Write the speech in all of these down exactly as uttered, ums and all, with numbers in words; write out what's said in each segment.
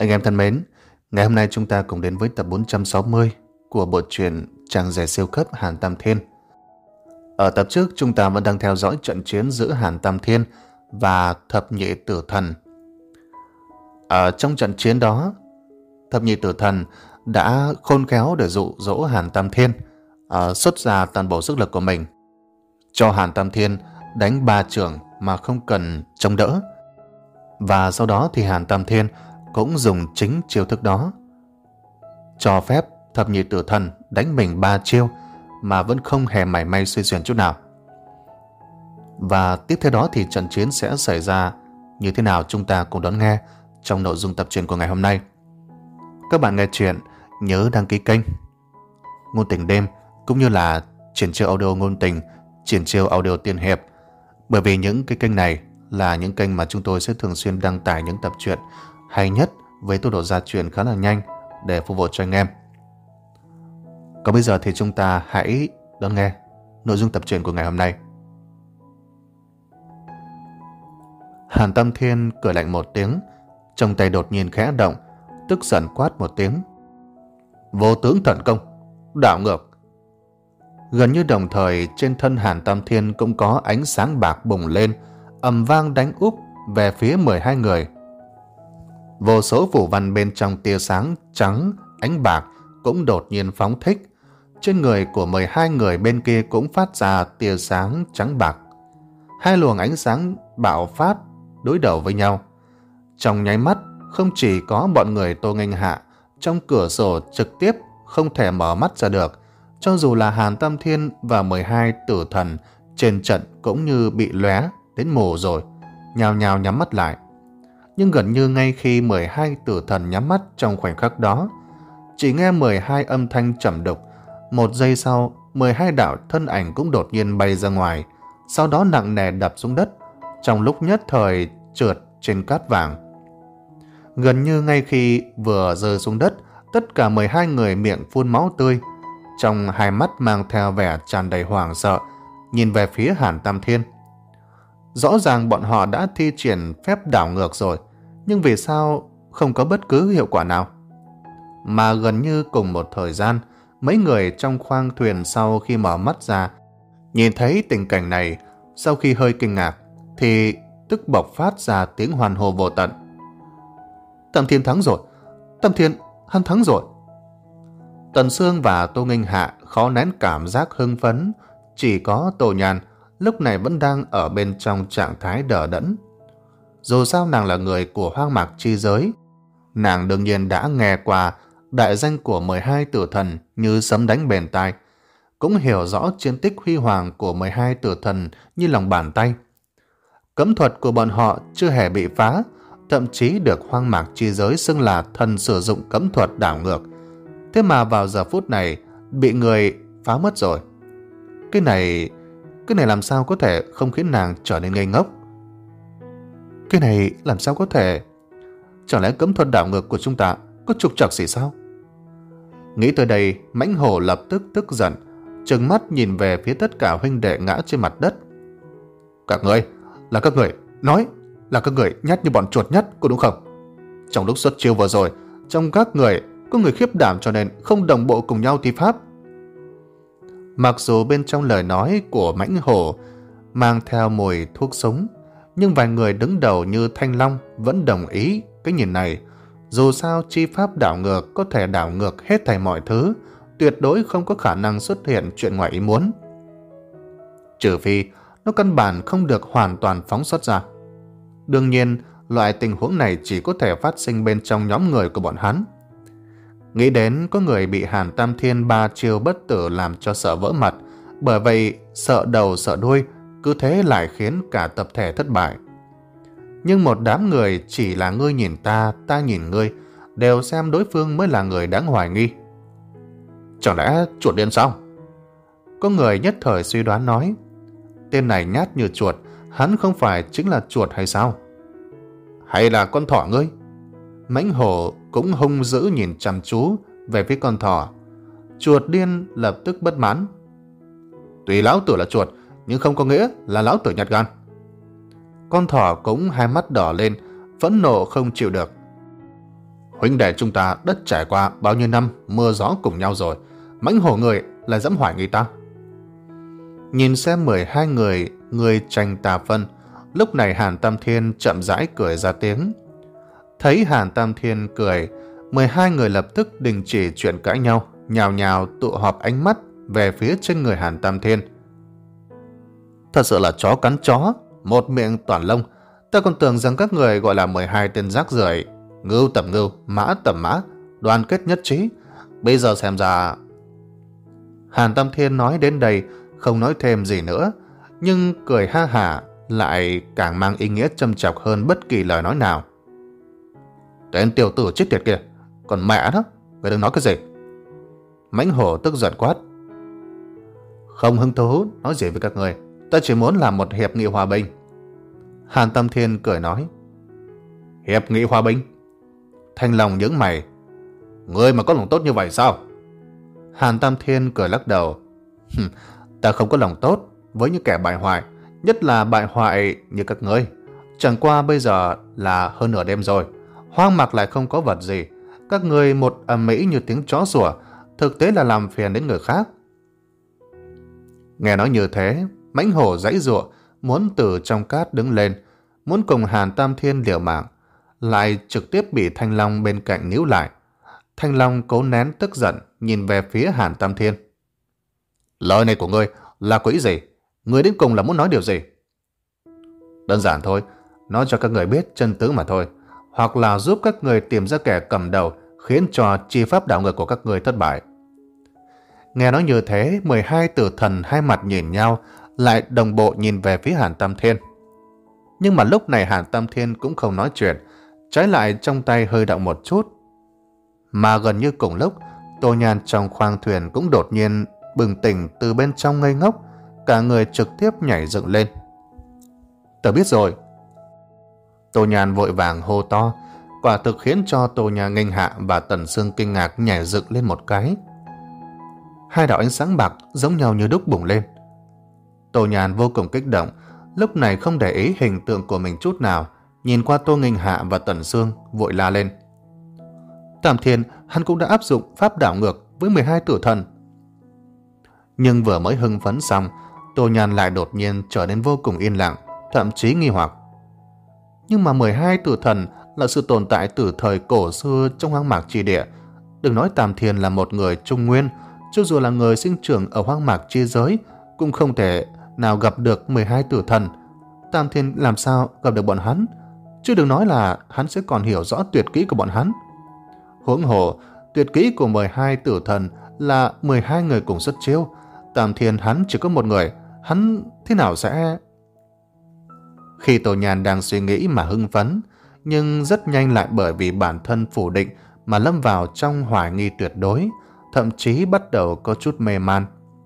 Anh em thân mến, ngày hôm nay chúng ta cùng đến với tập bốn trăm sáu mươi của bộ truyện Chàng rể siêu cấp Hàn Tam Thiên. Ở tập trước chúng ta vẫn đang theo dõi trận chiến giữa Hàn Tam Thiên và Thập Nhị Tử Thần. Ở trong trận chiến đó, Thập Nhị Tử Thần đã khôn khéo để dụ dỗ Hàn Tam Thiên uh, xuất ra toàn bộ sức lực của mình, cho Hàn Tam Thiên đánh ba chưởng mà không cần chống đỡ. Và sau đó thì Hàn Tam Thiên cũng dùng chính chiêu thức đó, cho phép Thập Nhị Tử Thần đánh mình ba chiêu mà vẫn không hề mảy may suy xuyển chút nào. Và tiếp theo đó thì trận chiến sẽ xảy ra như thế nào chúng ta cùng đón nghe trong nội dung tập truyện của ngày hôm nay. Các bạn nghe chuyện nhớ đăng ký kênh Ngôn Tình Đêm cũng như là Triển Chiêu Audio Ngôn Tình, Triển Chiêu Audio Tiên Hiệp, bởi vì những cái kênh này là những kênh mà chúng tôi sẽ thường xuyên đăng tải những tập truyện hay nhất với tốc độ ra truyện khá là nhanh để phục vụ cho anh em. Còn bây giờ thì chúng ta hãy đón nghe nội dung tập truyện của ngày hôm nay. Hàn Tam Thiên cười lạnh một tiếng, trong tay đột nhiên khẽ động, tức giận quát một tiếng: Vô tướng thần công, đảo ngược! Gần như đồng thời trên thân Hàn Tam Thiên cũng có ánh sáng bạc bùng lên, ầm vang đánh úp về phía mười hai người. Vô số phủ văn bên trong tia sáng trắng ánh bạc cũng đột nhiên phóng thích. Trên người của mười hai người bên kia cũng phát ra tia sáng trắng bạc. Hai luồng ánh sáng bạo phát đối đầu với nhau. Trong nháy mắt, không chỉ có bọn người Tô Nghênh Hạ trong cửa sổ trực tiếp không thể mở mắt ra được, cho dù là Hàn Tam Thiên và mười hai tử thần trên trận cũng như bị lóe đến mù rồi, nhào nhào nhắm mắt lại. Nhưng gần như ngay khi mười hai tử thần nhắm mắt trong khoảnh khắc đó, chỉ nghe mười hai âm thanh trầm đục. Một giây sau, mười hai đạo thân ảnh cũng đột nhiên bay ra ngoài, sau đó nặng nề đập xuống đất, trong lúc nhất thời trượt trên cát vàng. Gần như ngay khi vừa rơi xuống đất, tất cả mười hai người miệng phun máu tươi, trong hai mắt mang theo vẻ tràn đầy hoảng sợ, nhìn về phía Hàn Tam Thiên. Rõ ràng bọn họ đã thi triển phép đảo ngược rồi, nhưng vì sao không có bất cứ hiệu quả nào? Mà gần như cùng một thời gian, mấy người trong khoang thuyền sau khi mở mắt ra, nhìn thấy tình cảnh này, sau khi hơi kinh ngạc, thì tức bộc phát ra tiếng hoan hô vô tận. Tam Thiên thắng rồi! Tam Thiên, hắn thắng rồi! Tần Sương và Tô Nghênh Hạ khó nén cảm giác hưng phấn, chỉ có Tô Nhàn lúc này vẫn đang ở bên trong trạng thái đờ đẫn. Dù sao nàng là người của hoang mạc chi giới, nàng đương nhiên đã nghe qua đại danh của mười hai tử thần như sấm đánh bền tai, cũng hiểu rõ chiến tích huy hoàng của mười hai tử thần như lòng bàn tay. Cấm thuật của bọn họ chưa hề bị phá, thậm chí được hoang mạc chi giới xưng là thần sử dụng cấm thuật đảo ngược. Thế mà vào giờ phút này bị người phá mất rồi. Cái này... Cái này làm sao có thể không khiến nàng trở nên ngây ngốc? Cái này làm sao có thể? Chẳng lẽ cấm thuật đảo ngược của chúng ta có trục trặc gì sao? Nghĩ tới đây, Mãnh Hổ lập tức tức giận, trừng mắt nhìn về phía tất cả huynh đệ ngã trên mặt đất. Các người, là các người, nói là các người nhát như bọn chuột nhắt, có đúng không? Trong lúc xuất chiêu vừa rồi, trong các người có người khiếp đảm cho nên không đồng bộ cùng nhau thi pháp. Mặc dù bên trong lời nói của Mãnh Hổ mang theo mùi thuốc súng, nhưng vài người đứng đầu như Thanh Long vẫn đồng ý cái nhìn này. Dù sao chi pháp đảo ngược có thể đảo ngược hết thảy mọi thứ, tuyệt đối không có khả năng xuất hiện chuyện ngoài ý muốn. Trừ phi nó căn bản không được hoàn toàn phóng xuất ra. Đương nhiên, loại tình huống này chỉ có thể phát sinh bên trong nhóm người của bọn hắn. Nghĩ đến có người bị Hàn Tam Thiên ba chiêu bất tử làm cho sợ vỡ mặt, bởi vậy sợ đầu sợ đuôi, cứ thế lại khiến cả tập thể thất bại. Nhưng một đám người chỉ là ngươi nhìn ta, ta nhìn ngươi, đều xem đối phương mới là người đáng hoài nghi. Chẳng lẽ chuột điên sao? Có người nhất thời suy đoán nói, tên này nhát như chuột, hắn không phải chính là chuột hay sao? Hay là con thỏ ngươi? Mãnh Hổ cũng hung dữ nhìn chăm chú về phía con thỏ. Chuột điên lập tức bất mãn. Tuy lão tử là chuột, nhưng không có nghĩa là lão tử nhát gan. Con thỏ cũng hai mắt đỏ lên, phẫn nộ không chịu được. Huynh đệ chúng ta đất trải qua bao nhiêu năm mưa gió cùng nhau rồi, mãnh hổ người lại dám hoài nghi ta. Nhìn xem mười hai người, người tranh tà phân, lúc này Hàn Tam Thiên chậm rãi cười ra tiếng. Thấy Hàn Tam Thiên cười, mười hai người lập tức đình chỉ chuyện cãi nhau, nhào nhào tụ họp ánh mắt về phía trên người Hàn Tam Thiên. Thật sự là chó cắn chó, một miệng toàn lông. Ta còn tưởng rằng các người gọi là mười hai tên rác rưởi, ngưu tầm ngưu, mã tầm mã, đoàn kết nhất trí. Bây giờ xem ra... Hàn Tam Thiên nói đến đây, không nói thêm gì nữa, nhưng cười ha hả lại càng mang ý nghĩa châm chọc hơn bất kỳ lời nói nào. Tên tiểu tử chết tiệt kìa, còn mẹ đó, người đừng nói cái gì. Mãnh hổ tức giận quát. Không hứng thú nói gì với các người, ta chỉ muốn làm một hiệp nghị hòa bình. Hàn Tam Thiên cười nói. Hiệp nghị hòa bình? Thanh Long nhướng mày. Ngươi mà có lòng tốt như vậy sao? Hàn Tam Thiên cười lắc đầu. Ta không có lòng tốt với những kẻ bại hoại, nhất là bại hoại như các ngươi. Chẳng qua bây giờ là hơn nửa đêm rồi, hoang mạc lại không có vật gì. Các ngươi một ầm ĩ như tiếng chó sủa, thực tế là làm phiền đến người khác. Nghe nói như thế, mãnh hổ giãy giụa, muốn từ trong cát đứng lên, muốn cùng Hàn Tam Thiên liều mạng, lại trực tiếp bị Thanh Long bên cạnh níu lại. Thanh Long cố nén tức giận, nhìn về phía Hàn Tam Thiên. Lời này của ngươi là có ý gì? Ngươi đến cùng là muốn nói điều gì? Đơn giản thôi, nói cho các người biết chân tướng mà thôi, hoặc là giúp các người tìm ra kẻ cầm đầu, khiến cho chi pháp đảo ngược của các người thất bại. Nghe nói như thế, mười hai tử thần hai mặt nhìn nhau, lại đồng bộ nhìn về phía Hàn Tam Thiên. Nhưng mà lúc này Hàn Tam Thiên cũng không nói chuyện, trái lại trong tay hơi động một chút. Mà gần như cùng lúc, Tô Nhan trong khoang thuyền cũng đột nhiên bừng tỉnh từ bên trong ngây ngốc, cả người trực tiếp nhảy dựng lên. Tớ biết rồi. Tô Nhan vội vàng hô to, quả thực khiến cho Tô Nhan, Nghênh Hạ và Tần Sương kinh ngạc nhảy dựng lên một cái. Hai đạo ánh sáng bạc giống nhau như đúc bùng lên. Tô Nhan vô cùng kích động, lúc này không để ý hình tượng của mình chút nào, nhìn qua Tô Nghênh Hạ và Tần Sương vội la lên. Tam Thiên, hắn cũng đã áp dụng pháp đảo ngược với mười hai tử thần. Nhưng vừa mới hưng phấn xong, Tô Nhan lại đột nhiên trở nên vô cùng yên lặng, thậm chí nghi hoặc. Nhưng mà mười hai tử thần là sự tồn tại từ thời cổ xưa trong hoang mạc chi địa. Đừng nói Tam Thiên là một người trung nguyên, cho dù là người sinh trưởng ở hoang mạc chi giới, cũng không thể nào gặp được mười hai tử thần. Tam Thiên làm sao gặp được bọn hắn? Chứ đừng nói là hắn sẽ còn hiểu rõ tuyệt kỹ của bọn hắn. Huống hồ, tuyệt kỹ của mười hai tử thần là mười hai người cùng xuất chiêu. Tam Thiên hắn chỉ có một người, hắn thế nào sẽ... Khi Tô Nhan đang suy nghĩ mà hưng phấn, nhưng rất nhanh lại bởi vì bản thân phủ định mà lâm vào trong hoài nghi tuyệt đối, thậm chí bắt đầu có chút mê man.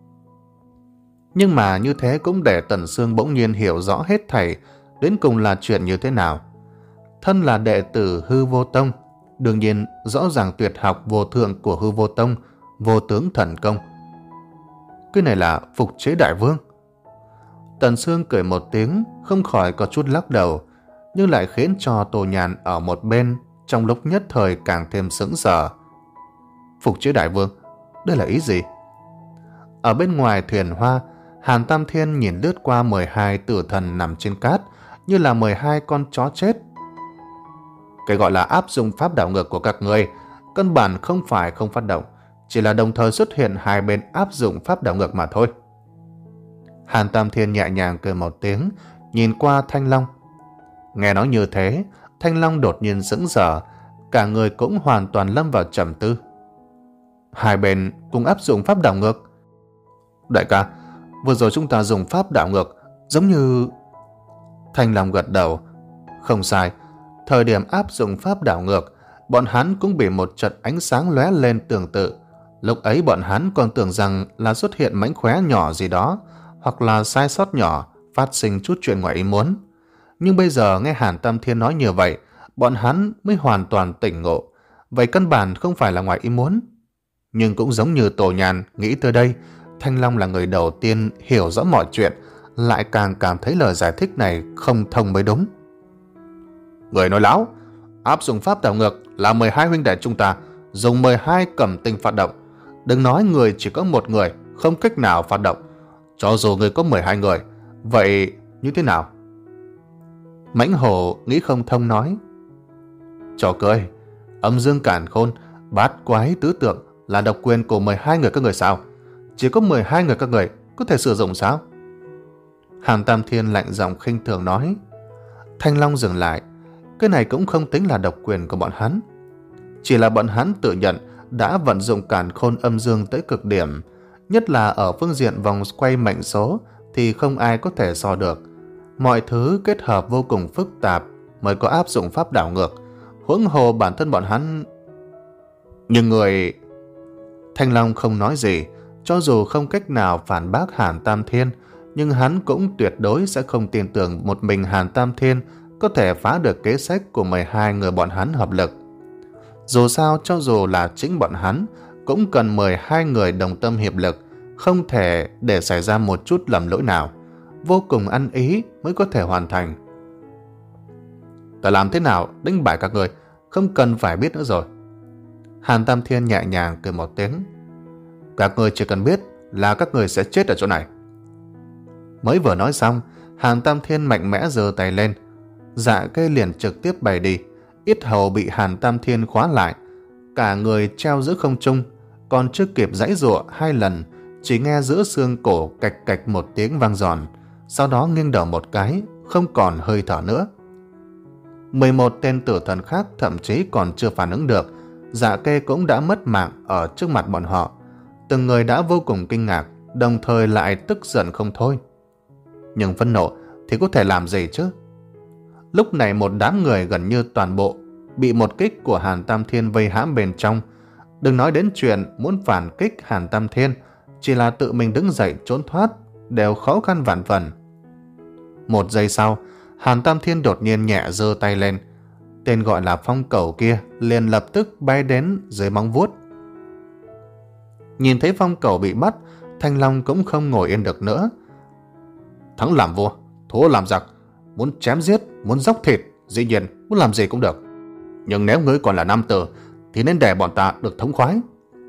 Nhưng mà như thế cũng để Tần Sương bỗng nhiên hiểu rõ hết thảy đến cùng là chuyện như thế nào. Thân là đệ tử Hư Vô Tông, đương nhiên rõ ràng tuyệt học vô thượng của Hư Vô Tông, vô tướng thần công. Cái này là phục chế đại vương. Tần Sương cười một tiếng, không khỏi có chút lắc đầu, nhưng lại khiến cho Tô Nhan ở một bên trong lúc nhất thời càng thêm sững sờ. Phục chế đại vương, đây là ý gì? Ở bên ngoài thuyền hoa, Hàn Tam Thiên nhìn lướt qua mười hai tử thần nằm trên cát như là mười hai con chó chết. Cái gọi là áp dụng pháp đảo ngược của các người căn bản không phải không phát động, chỉ là đồng thời xuất hiện hai bên áp dụng pháp đảo ngược mà thôi. Hàn Tam Thiên nhẹ nhàng cười một tiếng, nhìn qua Thanh Long. Nghe nói như thế, Thanh Long đột nhiên sững sờ, cả người cũng hoàn toàn lâm vào trầm tư. Hai bên cùng áp dụng pháp đảo ngược. Đại ca, vừa rồi chúng ta dùng pháp đảo ngược, giống như... Thanh Long gật đầu. Không sai, thời điểm áp dụng pháp đảo ngược, bọn hắn cũng bị một trận ánh sáng lóe lên tương tự. Lúc ấy bọn hắn còn tưởng rằng là xuất hiện mánh khóe nhỏ gì đó, hoặc là sai sót nhỏ, phát sinh chút chuyện ngoài ý muốn. Nhưng bây giờ nghe Hàn Tam Thiên nói như vậy, bọn hắn mới hoàn toàn tỉnh ngộ. Vậy căn bản không phải là ngoài ý muốn. Nhưng cũng giống như Tô Nhan nghĩ tới đây, Thanh Long là người đầu tiên hiểu rõ mọi chuyện, lại càng cảm thấy lời giải thích này không thông mới đúng. Người nói láo, áp dụng pháp đảo ngược là mười hai huynh đệ chúng ta dùng mười hai cẩm tinh phát động. Đừng nói người chỉ có một người không cách nào phát động, cho dù người có mười hai người, vậy như thế nào? Mãnh hổ nghĩ không thông nói: Trò cười, âm dương càn khôn, bát quái tứ tượng là độc quyền của mười hai người các người sao? Chỉ có mười hai người các người có thể sử dụng sao? Hàn Tam Thiên lạnh giọng khinh thường nói. Thanh Long dừng lại. Cái này cũng không tính là độc quyền của bọn hắn, chỉ là bọn hắn tự nhận đã vận dụng càn khôn âm dương tới cực điểm, nhất là ở phương diện vòng quay mệnh số thì không ai có thể so được. Mọi thứ kết hợp vô cùng phức tạp mới có áp dụng pháp đảo ngược, huống hồ bản thân bọn hắn. Nhưng người... Thanh Long không nói gì. Cho dù không cách nào phản bác Hàn Tam Thiên, nhưng hắn cũng tuyệt đối sẽ không tin tưởng một mình Hàn Tam Thiên có thể phá được kế sách của mười hai người bọn hắn hợp lực. Dù sao, cho dù là chính bọn hắn cũng cần mười hai người đồng tâm hiệp lực, không thể để xảy ra một chút lầm lỗi nào, vô cùng ăn ý mới có thể hoàn thành. Ta làm thế nào đánh bại các người không cần phải biết nữa rồi. Hàn Tam Thiên nhẹ nhàng cười một tiếng. Các người chỉ cần biết là các người sẽ chết ở chỗ này. Mới vừa nói xong, Hàn Tam Thiên mạnh mẽ giơ tay lên, dạ cây liền trực tiếp bay đi. Yết hầu bị Hàn Tam Thiên khóa lại, cả người treo giữa không trung, còn chưa kịp giãy giụa hai lần, chỉ nghe giữa xương cổ cạch cạch một tiếng vang giòn, sau đó nghiêng đầu một cái, không còn hơi thở nữa. mười một tên tử thần khác thậm chí còn chưa phản ứng được, dạ kê cũng đã mất mạng ở trước mặt bọn họ. Từng người đã vô cùng kinh ngạc, đồng thời lại tức giận không thôi. Nhưng phẫn nộ thì có thể làm gì chứ? Lúc này một đám người gần như toàn bộ bị một kích của Hàn Tam Thiên vây hãm bên trong. Đừng nói đến chuyện muốn phản kích Hàn Tam Thiên, chỉ là tự mình đứng dậy trốn thoát đều khó khăn vạn phần. Một giây sau, Hàn Tam Thiên đột nhiên nhẹ giơ tay lên. Tên gọi là phong cẩu kia liền lập tức bay đến dưới móng vuốt. Nhìn thấy phong cẩu bị bắt, Thanh Long cũng không ngồi yên được nữa. Thắng làm vua, thua làm giặc, muốn chém giết, muốn dốc thịt, dĩ nhiên muốn làm gì cũng được. Nhưng nếu ngươi còn là nam tử thì nên để bọn ta được thống khoái.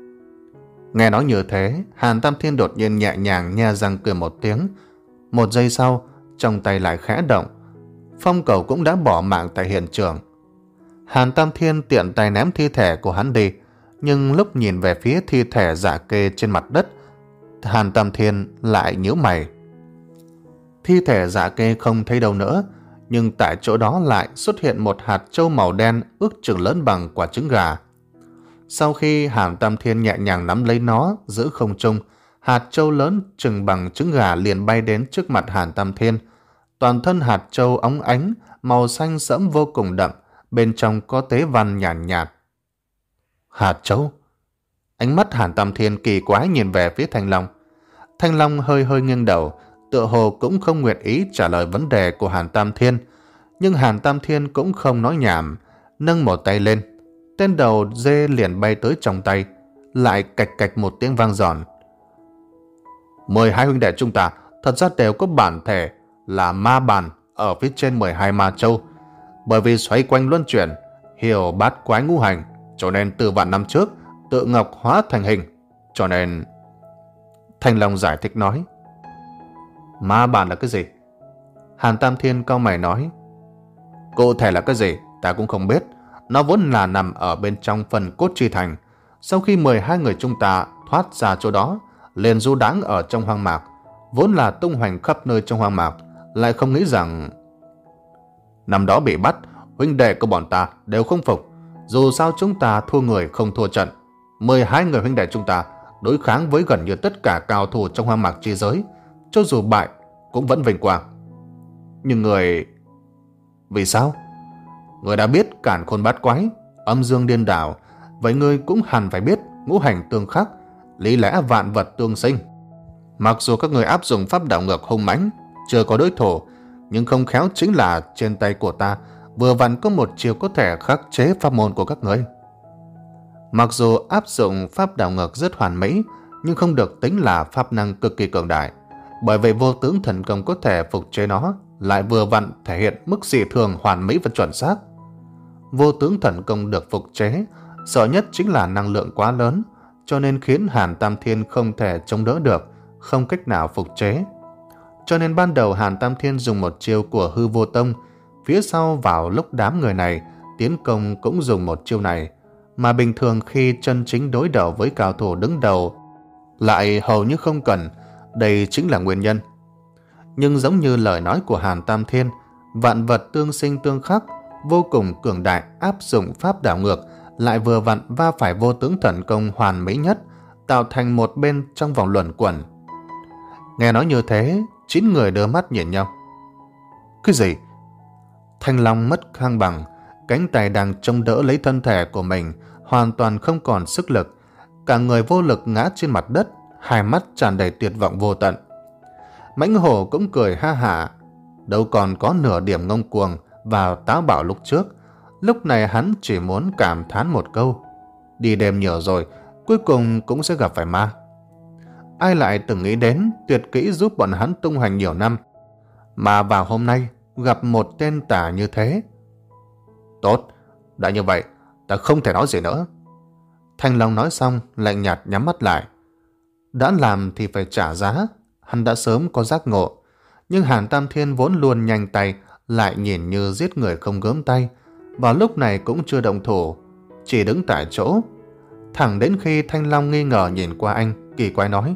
Nghe nói như thế, Hàn Tam Thiên đột nhiên nhẹ nhàng nhe răng cười một tiếng. Một giây sau, trong tay lại khẽ động, phong cẩu cũng đã bỏ mạng tại hiện trường. Hàn Tam Thiên tiện tay ném thi thể của hắn đi, nhưng lúc nhìn về phía thi thể dạ kê trên mặt đất, Hàn Tam Thiên lại nhíu mày. Thi thể dạ kê không thấy đâu nữa, nhưng tại chỗ đó lại xuất hiện một hạt trâu màu đen ước chừng lớn bằng quả trứng gà. Sau khi Hàn Tam Thiên nhẹ nhàng nắm lấy nó giữ không trung, hạt trâu lớn chừng bằng trứng gà liền bay đến trước mặt Hàn Tam Thiên. Toàn thân hạt trâu óng ánh, màu xanh sẫm vô cùng đậm, bên trong có tế văn nhàn nhạt, nhạt. Hạt trâu? Ánh mắt Hàn Tam Thiên kỳ quái nhìn về phía Thanh Long. Thanh Long hơi hơi nghiêng đầu, tựa hồ cũng không nguyện ý trả lời vấn đề của Hàn Tam Thiên. Nhưng Hàn Tam Thiên cũng không nói nhảm, nâng một tay lên. Tên đầu dê liền bay tới trong tay, lại cạch cạch một tiếng vang giòn. Mười hai huynh đệ chúng ta thật ra đều có bản thể là ma bàn ở phía trên mười hai ma châu. Bởi vì xoay quanh luân chuyển, hiểu bát quái ngũ hành, cho nên từ vạn năm trước tự ngọc hóa thành hình, cho nên... Thanh Long giải thích nói. Ma bàn là cái gì? Hàn Tam Thiên cau mày nói. Cụ thể là cái gì ta cũng không biết. Nó vốn là nằm ở bên trong phần cốt chi thành. Sau khi mười hai người chúng ta thoát ra chỗ đó, liền du đãng ở trong hoang mạc, vốn là tung hoành khắp nơi trong hoang mạc, lại không nghĩ rằng năm đó bị bắt, huynh đệ của bọn ta đều không phục. Dù sao chúng ta thua người không thua trận. mười hai người huynh đệ chúng ta đối kháng với gần như tất cả cao thủ trong hoang mạc chi giới, cho dù bại cũng vẫn vinh quang. Nhưng người... Vì sao? Người đã biết càn khôn bát quái, âm dương điên đảo, vậy người cũng hẳn phải biết ngũ hành tương khắc, lý lẽ vạn vật tương sinh. Mặc dù các người áp dụng pháp đảo ngược hung mãnh, chưa có đối thủ, nhưng không khéo chính là trên tay của ta vừa vặn có một chiều có thể khắc chế pháp môn của các người. Mặc dù áp dụng pháp đảo ngược rất hoàn mỹ, nhưng không được tính là pháp năng cực kỳ cường đại, bởi vậy vô tướng thần công có thể phục chế nó lại vừa vặn thể hiện mức dị thường hoàn mỹ và chuẩn xác. Vô tướng thần công được phục chế, sợ nhất chính là năng lượng quá lớn, cho nên khiến Hàn Tam Thiên không thể chống đỡ được, không cách nào phục chế. Cho nên ban đầu Hàn Tam Thiên dùng một chiêu của Hư Vô Tông, phía sau vào lúc đám người này tiến công cũng dùng một chiêu này, mà bình thường khi chân chính đối đầu với cao thủ đứng đầu lại hầu như không cần. Đây chính là nguyên nhân. Nhưng giống như lời nói của Hàn Tam Thiên, vạn vật tương sinh tương khắc, vô cùng cường đại, áp dụng pháp đảo ngược, lại vừa vặn va phải vô tướng thần công hoàn mỹ nhất, tạo thành một bên trong vòng luẩn quẩn. Nghe nói như thế, chín người đưa mắt nhìn nhau. Cái gì? Thanh Long mất thăng bằng, cánh tay đang chống đỡ lấy thân thể của mình hoàn toàn không còn sức lực, cả người vô lực ngã trên mặt đất, hai mắt tràn đầy tuyệt vọng vô tận. Mãnh Hổ cũng cười ha hả, đâu còn có nửa điểm ngông cuồng và táo bạo lúc trước. Lúc này hắn chỉ muốn cảm thán một câu: đi đêm nhiều rồi, cuối cùng cũng sẽ gặp phải ma. Ai lại từng nghĩ đến tuyệt kỹ giúp bọn hắn tung hoành nhiều năm, mà vào hôm nay gặp một tên tà như thế. Tốt, đã như vậy, ta không thể nói gì nữa. Thanh Long nói xong, lạnh nhạt nhắm mắt lại. Đã làm thì phải trả giá, hắn đã sớm có giác ngộ. Nhưng Hàn Tam Thiên vốn luôn nhanh tay, lại nhìn như giết người không gớm tay, vào lúc này cũng chưa động thủ, chỉ đứng tại chỗ. Thẳng đến khi Thanh Long nghi ngờ nhìn qua anh, kỳ quái nói: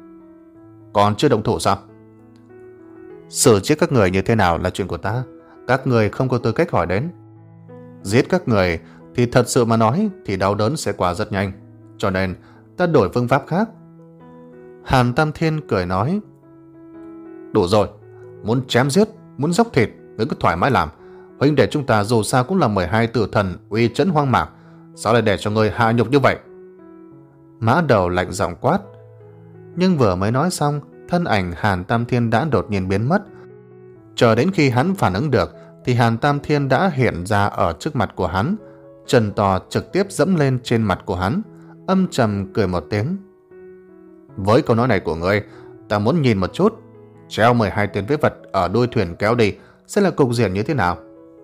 còn chưa động thủ sao? Xử chết các người như thế nào là chuyện của ta, các người không có tư cách hỏi đến. Giết các người thì thật sự mà nói thì đau đớn sẽ qua rất nhanh, cho nên ta đổi phương pháp khác. Hàn Tam Thiên cười nói: đủ rồi, muốn chém giết, muốn dốc thịt, ngươi cứ thoải mái làm. Huynh đệ chúng ta dù sao cũng là mười hai tử thần uy chấn hoang mạc, sao lại để cho ngươi hạ nhục như vậy? Mã Đầu lạnh giọng quát. Nhưng vừa mới nói xong, thân ảnh Hàn Tam Thiên đã đột nhiên biến mất. Chờ đến khi hắn phản ứng được thì Hàn Tam Thiên đã hiện ra ở trước mặt của hắn, chân to trực tiếp dẫm lên trên mặt của hắn, âm trầm cười một tiếng. Với câu nói này của ngươi, ta muốn nhìn một chút treo mười hai tên phế vật ở đuôi thuyền kéo đi sẽ là cục diện như thế nào.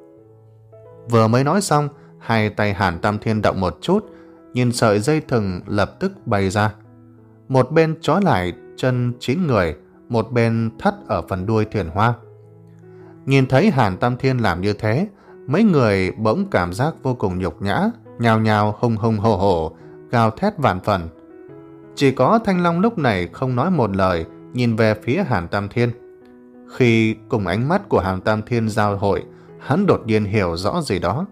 Vừa mới nói xong, hai tay Hàn Tam Thiên động một chút, nhìn sợi dây thừng lập tức bay ra. Một bên trói lại chân chín người, một bên thắt ở phần đuôi thuyền hoa. Nhìn thấy Hàn Tam Thiên làm như thế, mấy người bỗng cảm giác vô cùng nhục nhã, nhào nhào hùng hùng hổ hổ, gào thét vạn phần. Chỉ có Thanh Long lúc này không nói một lời, nhìn về phía Hàn Tam Thiên. Khi cùng ánh mắt của Hàn Tam Thiên giao hội, hắn đột nhiên hiểu rõ gì đó.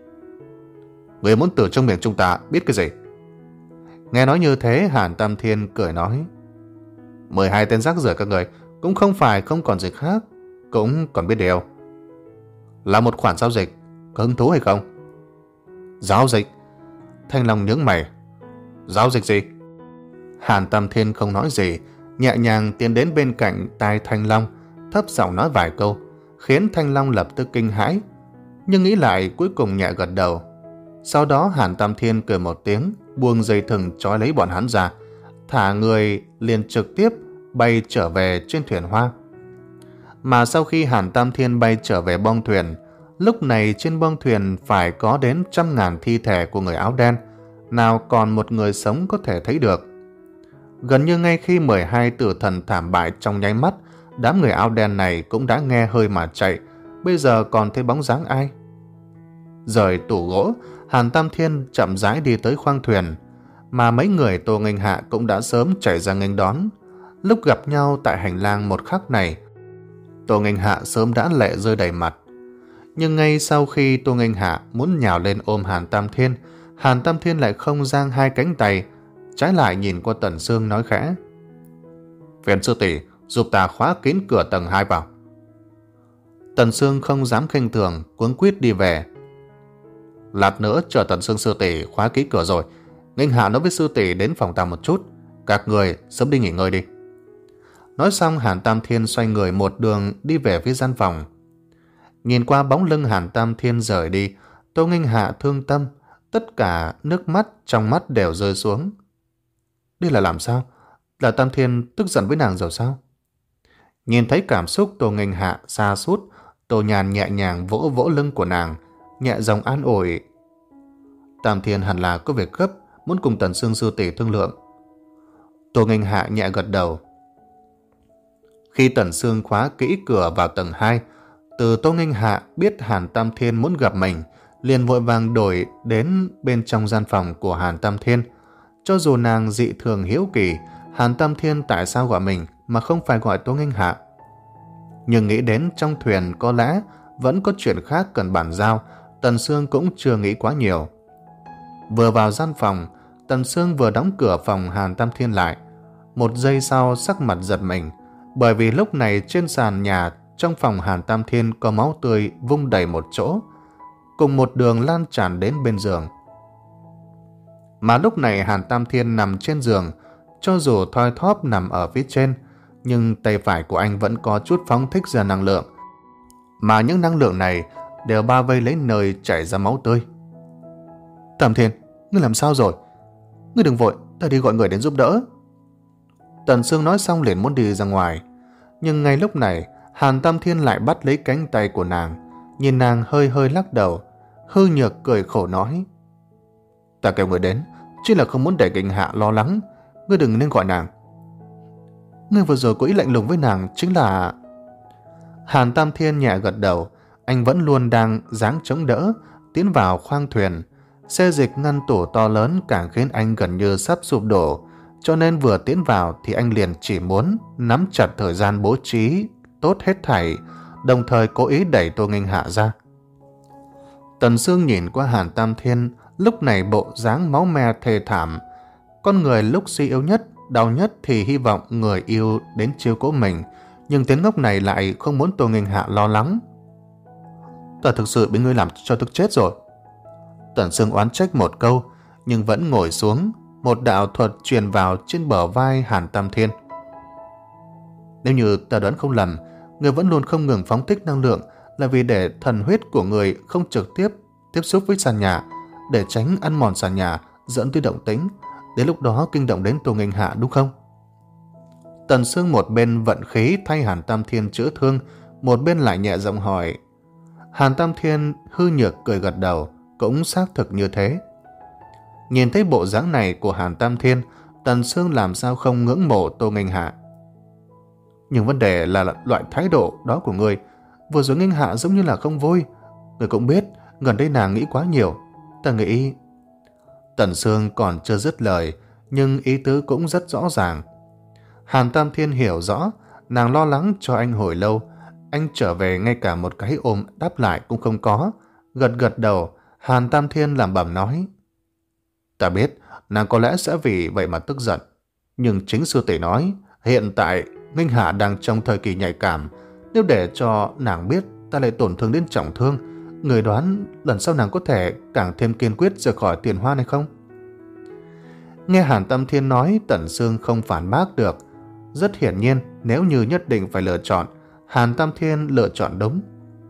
Người muốn từ trong miệng chúng ta biết cái gì? Nghe nói như thế, Hàn Tam Thiên cười nói: mười hai tên rác rưởi các người cũng không phải không còn gì khác, cũng còn biết điều. Là một khoản giao dịch, có hứng thú hay không? Giao dịch? Thanh Long nhướng mày. Giao dịch gì? Hàn Tam Thiên không nói gì, nhẹ nhàng tiến đến bên cạnh tai Thanh Long, thấp giọng nói vài câu, khiến Thanh Long lập tức kinh hãi, nhưng nghĩ lại cuối cùng nhẹ gật đầu. Sau đó Hàn Tam Thiên cười một tiếng, buông dây thừng trói lấy bọn hắn ra, thả người liền trực tiếp bay trở về trên thuyền hoa. Mà sau khi Hàn Tam Thiên bay trở về bong thuyền, lúc này trên bong thuyền phải có đến trăm ngàn thi thể của người áo đen, nào còn một người sống có thể thấy được. Gần như ngay khi mười hai tử thần thảm bại trong nháy mắt, đám người áo đen này cũng đã nghe hơi mà chạy, bây giờ còn thấy bóng dáng ai. Rời tủ gỗ, Hàn Tam Thiên chậm rãi đi tới khoang thuyền, mà mấy người Tô Nghênh Hạ cũng đã sớm chạy ra nghênh đón. Lúc gặp nhau tại hành lang một khắc này, Tô Nghênh Hạ sớm đã lệ rơi đầy mặt. Nhưng ngay sau khi Tô Nghênh Hạ muốn nhào lên ôm Hàn Tam Thiên, Hàn Tam Thiên lại không giang hai cánh tay, trái lại nhìn qua Tần Sương nói khẽ: phiền sư tỷ giúp ta khóa kín cửa tầng hai vào. Tần Sương không dám khinh thường, cuống quýt đi về. Lát nữa chờ Tần Sương sư tỷ khóa kỹ cửa rồi, Nghênh Hạ nói với sư tỷ đến phòng ta một chút, các người sớm đi nghỉ ngơi đi. Nói xong, Hàn Tam Thiên xoay người một đường đi về phía gian phòng. Nhìn qua bóng lưng Hàn Tam Thiên rời đi, Tô Nghênh Hạ thương tâm, tất cả nước mắt trong mắt đều rơi xuống. Đây là làm sao? Là Tam Thiên tức giận với nàng rồi sao? Nhìn thấy cảm xúc Tô Nghênh Hạ sa sút, Tô Nhàn nhẹ nhàng vỗ vỗ lưng của nàng, nhẹ giọng an ủi. Tam Thiên hẳn là có việc gấp, muốn cùng Tần Sương sư tỷ thương lượng. Tô Nghênh Hạ nhẹ gật đầu. Khi Tần Sương khóa kỹ cửa vào tầng hai, từ Tô Nghênh Hạ biết Hàn Tam Thiên muốn gặp mình, liền vội vàng đổi đến bên trong gian phòng của Hàn Tam Thiên. Cho dù nàng dị thường hiếu kỳ Hàn Tam Thiên tại sao gọi mình mà không phải gọi Tô Nghênh Hạ, nhưng nghĩ đến trong thuyền có lẽ vẫn có chuyện khác cần bàn giao, Tần Sương cũng chưa nghĩ quá nhiều. Vừa vào gian phòng, Tần Sương vừa đóng cửa phòng Hàn Tam Thiên lại. Một giây sau sắc mặt giật mình, bởi vì lúc này trên sàn nhà trong phòng Hàn Tam Thiên có máu tươi vung đầy một chỗ, cùng một đường lan tràn đến bên giường. Mà lúc này Hàn Tam Thiên nằm trên giường, cho dù thoi thóp nằm ở phía trên, nhưng tay phải của anh vẫn có chút phóng thích ra năng lượng, mà những năng lượng này đều bao vây lấy nơi chảy ra máu tươi. Tam Thiên, ngươi làm sao rồi? Ngươi đừng vội, ta đi gọi người đến giúp đỡ. Tần Sương nói xong liền muốn đi ra ngoài, nhưng ngay lúc này Hàn Tam Thiên lại bắt lấy cánh tay của nàng, nhìn nàng hơi hơi lắc đầu, hư nhược cười khổ nói: Ta kêu người đến chỉ là không muốn để Nghênh Hạ lo lắng, ngươi đừng nên gọi nàng. Ngươi vừa rồi có ý lạnh lùng với nàng chính là... Hàn Tam Thiên nhẹ gật đầu, anh vẫn luôn đang dáng chống đỡ tiến vào khoang thuyền. Xê dịch ngăn tủ to lớn càng khiến anh gần như sắp sụp đổ, cho nên vừa tiến vào thì anh liền chỉ muốn nắm chặt thời gian bố trí tốt hết thảy, đồng thời cố ý đẩy Tô Nghênh Hạ ra. Tần Sương nhìn qua Hàn Tam Thiên, lúc này bộ dáng máu me thê thảm. Con người lúc suy yếu nhất, đau nhất thì hy vọng người yêu đến chiếu cố mình, nhưng tiếng ngốc này lại không muốn Tô Nghênh Hạ lo lắng. Ta thực sự bị ngươi làm cho tức chết rồi. Tần Sương oán trách một câu, nhưng vẫn ngồi xuống. Một đạo thuật truyền vào trên bờ vai Hàn Tam Thiên. Nếu như ta đoán không lầm, người vẫn luôn không ngừng phóng thích năng lượng là vì để thần huyết của người không trực tiếp tiếp xúc với sàn nhà, để tránh ăn mòn sàn nhà dẫn tới động tĩnh, đến lúc đó kinh động đến Tô Nghênh Hạ, đúng không? Tần Sương một bên vận khí thay Hàn Tam Thiên chữa thương, một bên lại nhẹ giọng hỏi. Hàn Tam Thiên hư nhược cười gật đầu, cũng xác thực như thế. Nhìn thấy bộ dáng này của Hàn Tam Thiên, Tần Sương làm sao không ngưỡng mộ Tô Nghênh Hạ. Nhưng vấn đề là loại thái độ đó của ngươi. Vừa rồi Nghênh Hạ giống như là không vui. Ngươi cũng biết, gần đây nàng nghĩ quá nhiều. Ta nghĩ... Tần Sương còn chưa dứt lời, nhưng ý tứ cũng rất rõ ràng. Hàn Tam Thiên hiểu rõ, nàng lo lắng cho anh hồi lâu. Anh trở về ngay cả một cái ôm đáp lại cũng không có. Gật gật đầu, Hàn Tam Thiên làm bẩm nói. Ta biết, nàng có lẽ sẽ vì vậy mà tức giận. Nhưng chính sư tỷ nói, hiện tại Nghênh Hạ đang trong thời kỳ nhạy cảm. Nếu để cho nàng biết ta lại tổn thương đến trọng thương, người đoán lần sau nàng có thể càng thêm kiên quyết rời khỏi Tiền Hoa này không? Nghe Hàn Tam Thiên nói, Tần Sương không phản bác được. Rất hiển nhiên, nếu như nhất định phải lựa chọn, Hàn Tam Thiên lựa chọn đúng.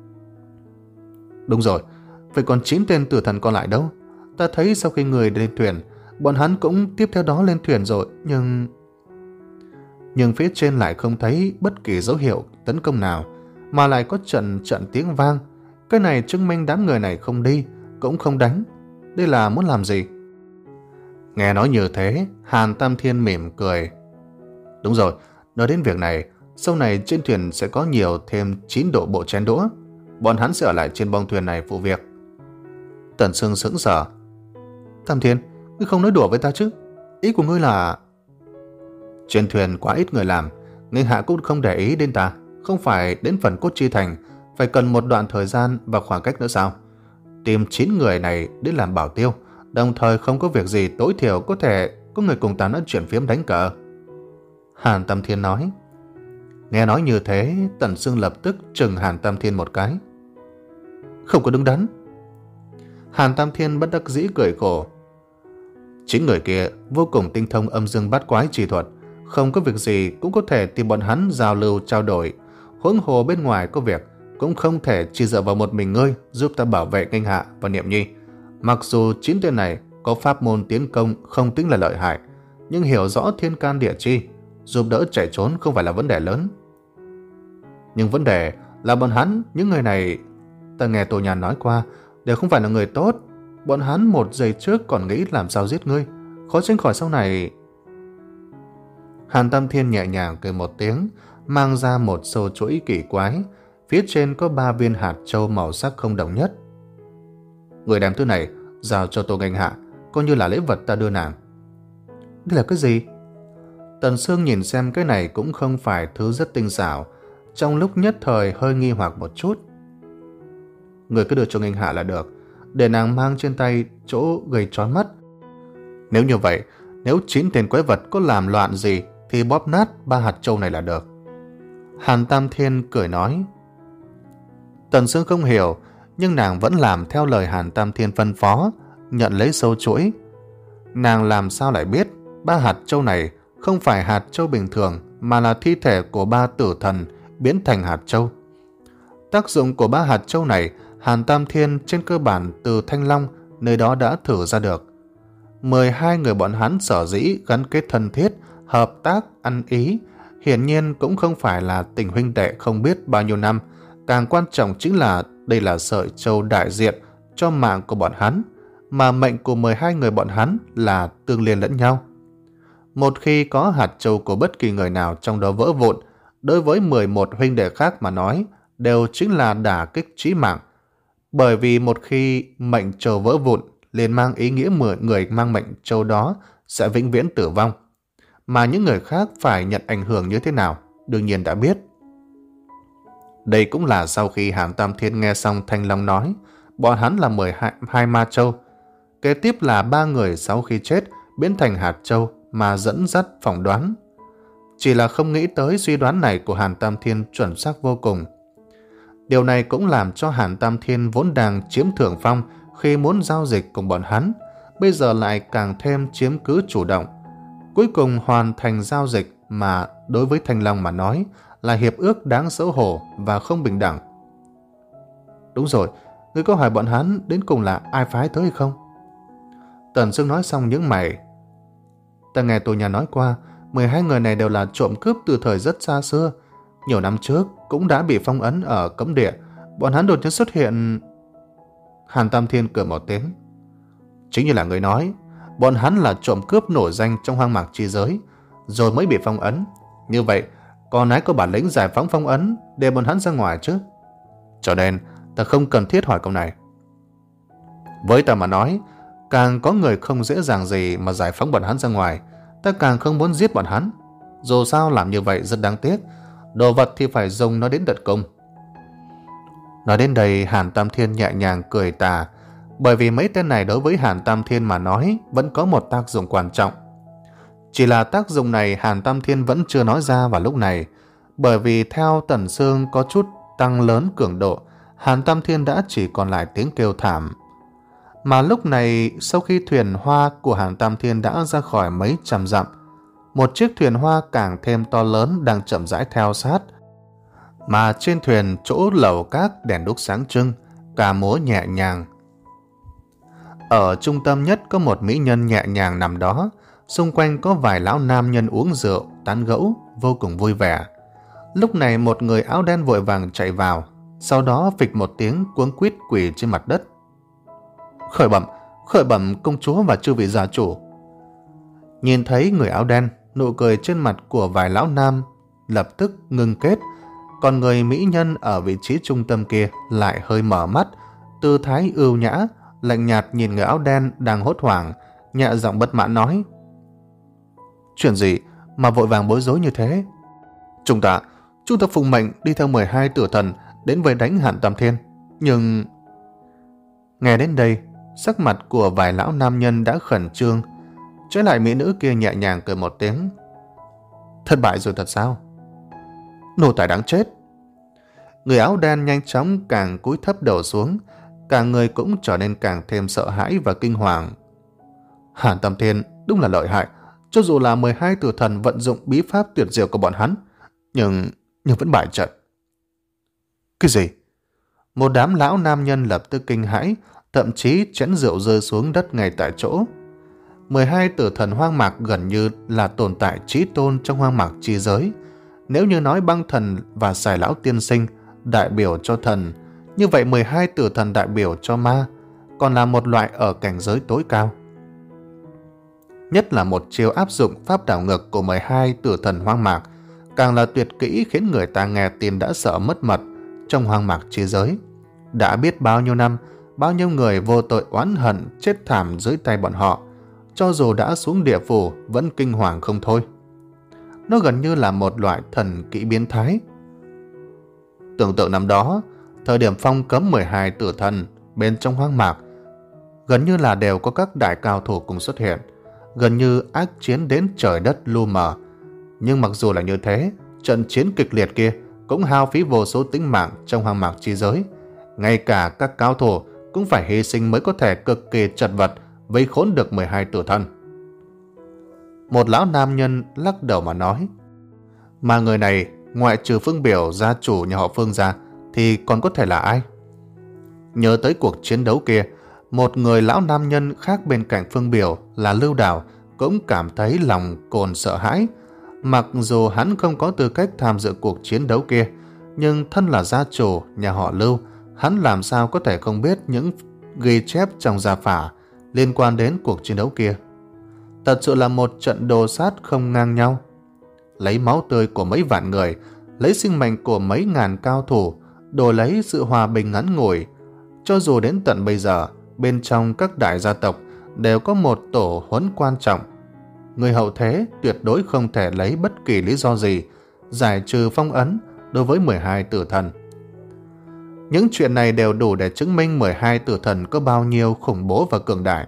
Đúng rồi, vậy còn chín tên tử thần còn lại đâu? Ta thấy sau khi người lên thuyền, bọn hắn cũng tiếp theo đó lên thuyền rồi, nhưng... Nhưng phía trên lại không thấy bất kỳ dấu hiệu tấn công nào, mà lại có trận trận tiếng vang. Cái này chứng minh đám người này không đi, cũng không đánh. Đây là muốn làm gì? Nghe nói như thế, Hàn Tam Thiên mỉm cười. Đúng rồi, nói đến việc này, sau này trên thuyền sẽ có nhiều thêm chín độ bộ chén đũa. Bọn hắn sẽ ở lại trên bong thuyền này phụ việc. Tần Sương sững sờ. Tam Thiên, ngươi không nói đùa với ta chứ? Ý của ngươi là... Trên thuyền quá ít người làm, Nghênh Hạ cũng không để ý đến ta. Không phải đến phần Cốt Chi Thành phải cần một đoạn thời gian và khoảng cách nữa sao? Tìm chín người này đến làm bảo tiêu, đồng thời không có việc gì tối thiểu có thể có người cùng ta nói chuyện phiếm đánh cờ. Hàn Tam Thiên nói. Nghe nói như thế, Tần Sương lập tức trừng Hàn Tam Thiên một cái. Không có đứng đắn. Hàn Tam Thiên bất đắc dĩ cười khổ. Chính người kia vô cùng tinh thông âm dương bát quái chi thuật, không có việc gì cũng có thể tìm bọn hắn giao lưu trao đổi. Huống hồ bên ngoài có việc cũng không thể chỉ dựa vào một mình ngươi giúp ta bảo vệ Nghênh Hạ và Niệm Nhi. Mặc dù chín tên này có pháp môn tiến công không tính là lợi hại, nhưng hiểu rõ thiên can địa chi, giúp đỡ chạy trốn không phải là vấn đề lớn. Nhưng vấn đề là bọn hắn, những người này, ta nghe Tô Nhàn nói qua, đều không phải là người tốt. Bọn hắn một giây trước còn nghĩ làm sao giết ngươi, khó tránh khỏi sau này. Hàn Tam Thiên nhẹ nhàng cười một tiếng, mang ra một sâu chuỗi kỳ quái, phía trên có ba viên hạt châu màu sắc không đồng nhất. Người đem thứ này giao cho Tô Nghênh Hạ, coi như là lễ vật ta đưa nàng. Đây là cái gì? Tần Sương nhìn xem cái này cũng không phải thứ rất tinh xảo, trong lúc nhất thời hơi nghi hoặc một chút. Người cứ đưa cho Nghênh Hạ là được, để nàng mang trên tay chỗ gây chói mắt. Nếu như vậy, nếu chín tên quái vật có làm loạn gì thì bóp nát ba hạt châu này là được. Hàn Tam Thiên cười nói. Tần Sương không hiểu, nhưng nàng vẫn làm theo lời Hàn Tam Thiên phân phó, nhận lấy sâu chuỗi. Nàng làm sao lại biết ba hạt châu này không phải hạt châu bình thường, mà là thi thể của ba tử thần biến thành hạt châu. Tác dụng của ba hạt châu này, Hàn Tam Thiên trên cơ bản từ Thanh Long nơi đó đã thử ra được. mười hai người bọn hắn sở dĩ gắn kết thân thiết, hợp tác, ăn ý, hiển nhiên cũng không phải là tình huynh đệ không biết bao nhiêu năm. Càng quan trọng chính là đây là sợi châu đại diện cho mạng của bọn hắn, mà mệnh của mười hai người bọn hắn là tương liên lẫn nhau. Một khi có hạt châu của bất kỳ người nào trong đó vỡ vụn, đối với mười một huynh đệ khác mà nói, đều chính là đả kích chí mạng. Bởi vì một khi mệnh châu vỡ vụn, liền mang ý nghĩa mười người mang mệnh châu đó sẽ vĩnh viễn tử vong. Mà những người khác phải nhận ảnh hưởng như thế nào, đương nhiên đã biết. Đây cũng là sau khi Hàn Tam Thiên nghe xong Thanh Long nói, bọn hắn là mười hai ma châu. Kế tiếp là ba người sau khi chết biến thành hạt châu mà dẫn dắt phỏng đoán. Chỉ là không nghĩ tới suy đoán này của Hàn Tam Thiên chuẩn xác vô cùng. Điều này cũng làm cho Hàn Tam Thiên vốn đang chiếm thượng phong khi muốn giao dịch cùng bọn hắn, bây giờ lại càng thêm chiếm cứ chủ động. Cuối cùng hoàn thành giao dịch mà đối với Thanh Long mà nói là hiệp ước đáng xấu hổ và không bình đẳng. Đúng rồi, ngươi có hỏi bọn hắn đến cùng là ai phái tới hay không? Tần Sương nói xong những mày. Ta nghe Tô Nha nói qua, mười hai người này đều là trộm cướp từ thời rất xa xưa. Nhiều năm trước cũng đã bị phong ấn ở cấm địa. Bọn hắn đột nhiên xuất hiện. Hàn Tam Thiên cười một tiếng. Chính như là người nói, bọn hắn là trộm cướp nổi danh trong hoang mạc chi giới, rồi mới bị phong ấn. Như vậy, còn ai có bản lĩnh giải phóng phong ấn để bọn hắn ra ngoài chứ? Cho nên, ta không cần thiết hỏi câu này. Với ta mà nói, càng có người không dễ dàng gì mà giải phóng bọn hắn ra ngoài, ta càng không muốn giết bọn hắn. Dù sao làm như vậy rất đáng tiếc, đồ vật thì phải dùng nó đến tận cùng. Nói đến đây, Hàn Tam Thiên nhẹ nhàng cười tà, bởi vì mấy tên này đối với Hàn Tam Thiên mà nói vẫn có một tác dụng quan trọng. Chỉ là tác dụng này Hàn Tam Thiên vẫn chưa nói ra vào lúc này, bởi vì theo Tần Sương có chút tăng lớn cường độ, Hàn Tam Thiên đã chỉ còn lại tiếng kêu thảm. Mà lúc này, sau khi thuyền hoa của Hàn Tam Thiên đã ra khỏi mấy trăm dặm, một chiếc thuyền hoa càng thêm to lớn đang chậm rãi theo sát. Mà trên thuyền chỗ lầu các đèn đuốc sáng trưng, ca múa nhẹ nhàng. Ở trung tâm nhất có một mỹ nhân nhẹ nhàng nằm đó, xung quanh có vài lão nam nhân uống rượu, tán gẫu, vô cùng vui vẻ. Lúc này một người áo đen vội vàng chạy vào, sau đó phịch một tiếng cuống quýt quỳ trên mặt đất. Khởi bẩm, khởi bẩm công chúa và chư vị gia chủ. Nhìn thấy người áo đen, nụ cười trên mặt của vài lão nam lập tức ngưng kết, còn người mỹ nhân ở vị trí trung tâm kia lại hơi mở mắt, tư thái ưu nhã, lạnh nhạt nhìn người áo đen đang hốt hoảng, nhẹ giọng bất mãn nói. Chuyện gì mà vội vàng bối rối như thế? Chúng ta, chúng ta phụng mệnh đi theo mười hai tử thần đến vây đánh Hàn Tam Thiên. Nhưng... Nghe đến đây, sắc mặt của vài lão nam nhân đã khẩn trương, trái lại mỹ nữ kia nhẹ nhàng cười một tiếng. Thất bại rồi thật sao? Nô tài đáng chết. Người áo đen nhanh chóng càng cúi thấp đầu xuống, cả người cũng trở nên càng thêm sợ hãi và kinh hoàng. Hàn Tam Thiên đúng là lợi hại, cho dù là mười hai tử thần vận dụng bí pháp tuyệt diệu của bọn hắn, nhưng nhưng vẫn bại trận. Cái gì? Một đám lão nam nhân lập tức kinh hãi, thậm chí chén rượu rơi xuống đất ngay tại chỗ. mười hai tử thần hoang mạc gần như là tồn tại chí tôn trong hoang mạc chi giới. Nếu như nói băng thần và xài lão tiên sinh đại biểu cho thần, Như vậy mười hai tử thần đại biểu cho ma còn là một loại ở cảnh giới tối cao. Nhất là một chiêu áp dụng pháp đảo ngược của mười hai tử thần hoang mạc càng là tuyệt kỹ, khiến người ta nghe tin đã sợ mất mật trong hoang mạc chi giới. Đã biết bao nhiêu năm, bao nhiêu người vô tội oán hận chết thảm dưới tay bọn họ, cho dù đã xuống địa phủ vẫn kinh hoàng không thôi. Nó gần như là một loại thần kỹ biến thái. Tưởng tượng năm đó, thời điểm phong cấm mười hai tử thần bên trong hoang mạc, gần như là đều có các đại cao thủ cùng xuất hiện, gần như ác chiến đến trời đất lu mờ. Nhưng mặc dù là như thế, trận chiến kịch liệt kia cũng hao phí vô số tính mạng trong hoang mạc chi giới. Ngay cả các cao thủ cũng phải hy sinh mới có thể cực kỳ chật vật vây khốn được mười hai tử thần. Một lão nam nhân lắc đầu mà nói, mà người này ngoại trừ Phương Biểu, gia chủ nhà họ Phương ra, thì còn có thể là ai? Nhớ tới cuộc chiến đấu kia, một người lão nam nhân khác bên cạnh Phương Biểu là Lưu Đào cũng cảm thấy lòng cồn sợ hãi. Mặc dù hắn không có tư cách tham dự cuộc chiến đấu kia, nhưng thân là gia chủ nhà họ Lưu, hắn làm sao có thể không biết những ghi chép trong gia phả liên quan đến cuộc chiến đấu kia. Thật sự là một trận đồ sát không ngang nhau. Lấy máu tươi của mấy vạn người, lấy sinh mệnh của mấy ngàn cao thủ, đổi lấy sự hòa bình ngắn ngủi. Cho dù đến tận bây giờ, bên trong các đại gia tộc đều có một tổ huấn quan trọng. Người hậu thế tuyệt đối không thể lấy bất kỳ lý do gì giải trừ phong ấn đối với mười hai tử thần. Những chuyện này đều đủ để chứng minh mười hai tử thần có bao nhiêu khủng bố và cường đại.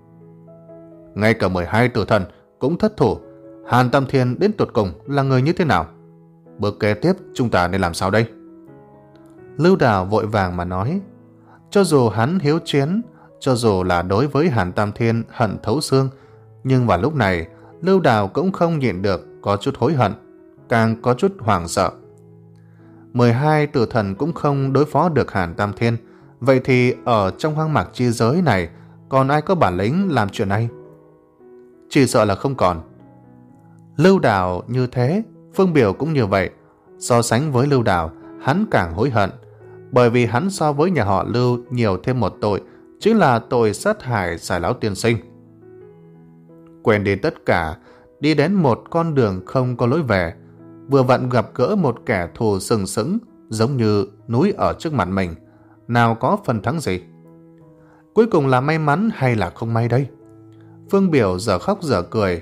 Ngay cả mười hai tử thần cũng thất thủ, Hàn Tam Thiên đến tột cùng là người như thế nào? Bước kế tiếp chúng ta nên làm sao đây? Lưu Đào vội vàng mà nói, cho dù hắn hiếu chiến, cho dù là đối với Hàn Tam Thiên hận thấu xương, nhưng vào lúc này Lưu Đào cũng không nhịn được có chút hối hận, càng có chút hoảng sợ. mười hai tử thần cũng không đối phó được Hàn Tam Thiên, vậy thì ở trong hoang mạc chi giới này còn ai có bản lĩnh làm chuyện này? Chỉ sợ là không còn. Lưu Đào như thế, Phương Biểu cũng như vậy. So sánh với Lưu Đào, hắn càng hối hận, bởi vì hắn so với nhà họ Lưu nhiều thêm một tội, chính là tội sát hại Sài Lão tiên sinh. Quên đi tất cả, đi đến một con đường không có lối về, vừa vặn gặp gỡ một kẻ thù sừng sững giống như núi ở trước mặt mình, nào có phần thắng gì? Cuối cùng là may mắn hay là không may đây? Phương Biểu giờ khóc giờ cười.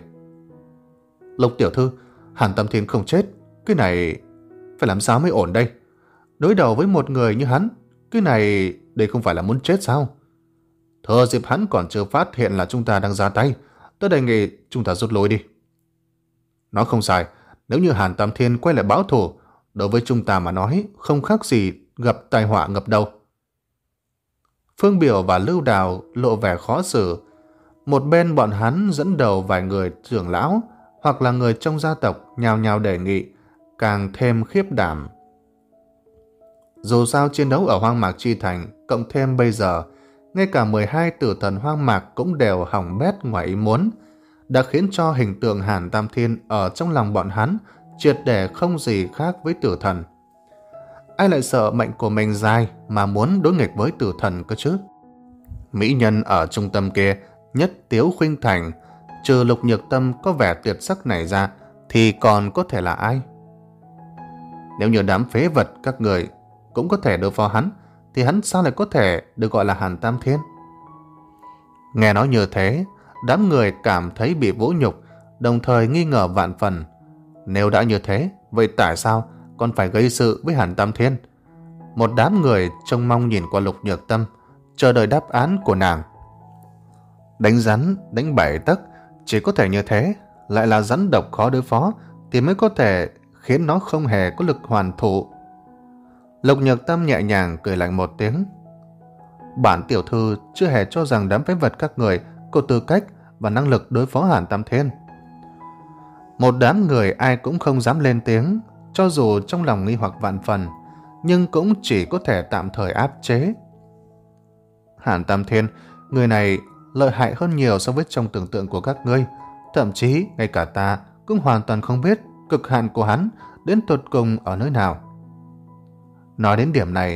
Lục tiểu thư, Hàn Tam Thiên không chết, cái này phải làm sao mới ổn đây? Đối đầu với một người như hắn, cái này đây không phải là muốn chết sao? Thừa dịp hắn còn chưa phát hiện là chúng ta đang ra tay, tôi đề nghị chúng ta rút lui đi. Nó không sai, nếu như Hàn Tam Thiên quay lại báo thù, đối với chúng ta mà nói không khác gì gặp tai họa ngập đầu. Phương Biểu và Lưu Đào lộ vẻ khó xử. Một bên bọn hắn dẫn đầu vài người trưởng lão hoặc là người trong gia tộc nhào nhào đề nghị, càng thêm khiếp đảm. Dù sao chiến đấu ở hoang mạc chi thành, cộng thêm bây giờ ngay cả mười hai tử thần hoang mạc cũng đều hỏng bét ngoài ý muốn, đã khiến cho hình tượng Hàn Tam Thiên ở trong lòng bọn hắn triệt để không gì khác với tử thần. Ai lại sợ mệnh của mình dài mà muốn đối nghịch với tử thần cơ chứ? Mỹ nhân ở trung tâm kia, Nhất Tiếu Khuynh Thành, trừ Lục Nhược Tâm có vẻ tuyệt sắc này ra, thì còn có thể là ai? Nếu như đám phế vật các người cũng có thể đối phó hắn, thì hắn sao lại có thể được gọi là Hàn Tam Thiên? Nghe nói như thế, đám người cảm thấy bị vũ nhục, đồng thời nghi ngờ vạn phần. Nếu đã như thế, vậy tại sao còn phải gây sự với Hàn Tam Thiên? Một đám người trông mong nhìn qua Lục Nhược Tâm, chờ đợi đáp án của nàng. Đánh rắn, đánh bảy tấc, chỉ có thể như thế, lại là rắn độc khó đối phó, thì mới có thể khiến nó không hề có lực hoàn thủ. Lục Nhược Tâm nhẹ nhàng cười lạnh một tiếng. Bản tiểu thư chưa hề cho rằng đám phế vật các người có tư cách và năng lực đối phó Hàn Tam Thiên. Một đám người ai cũng không dám lên tiếng, cho dù trong lòng nghi hoặc vạn phần, nhưng cũng chỉ có thể tạm thời áp chế. Hàn Tam Thiên, người này lợi hại hơn nhiều so với trong tưởng tượng của các ngươi, thậm chí ngay cả ta cũng hoàn toàn không biết cực hạn của hắn đến tột cùng ở nơi nào. Nói đến điểm này,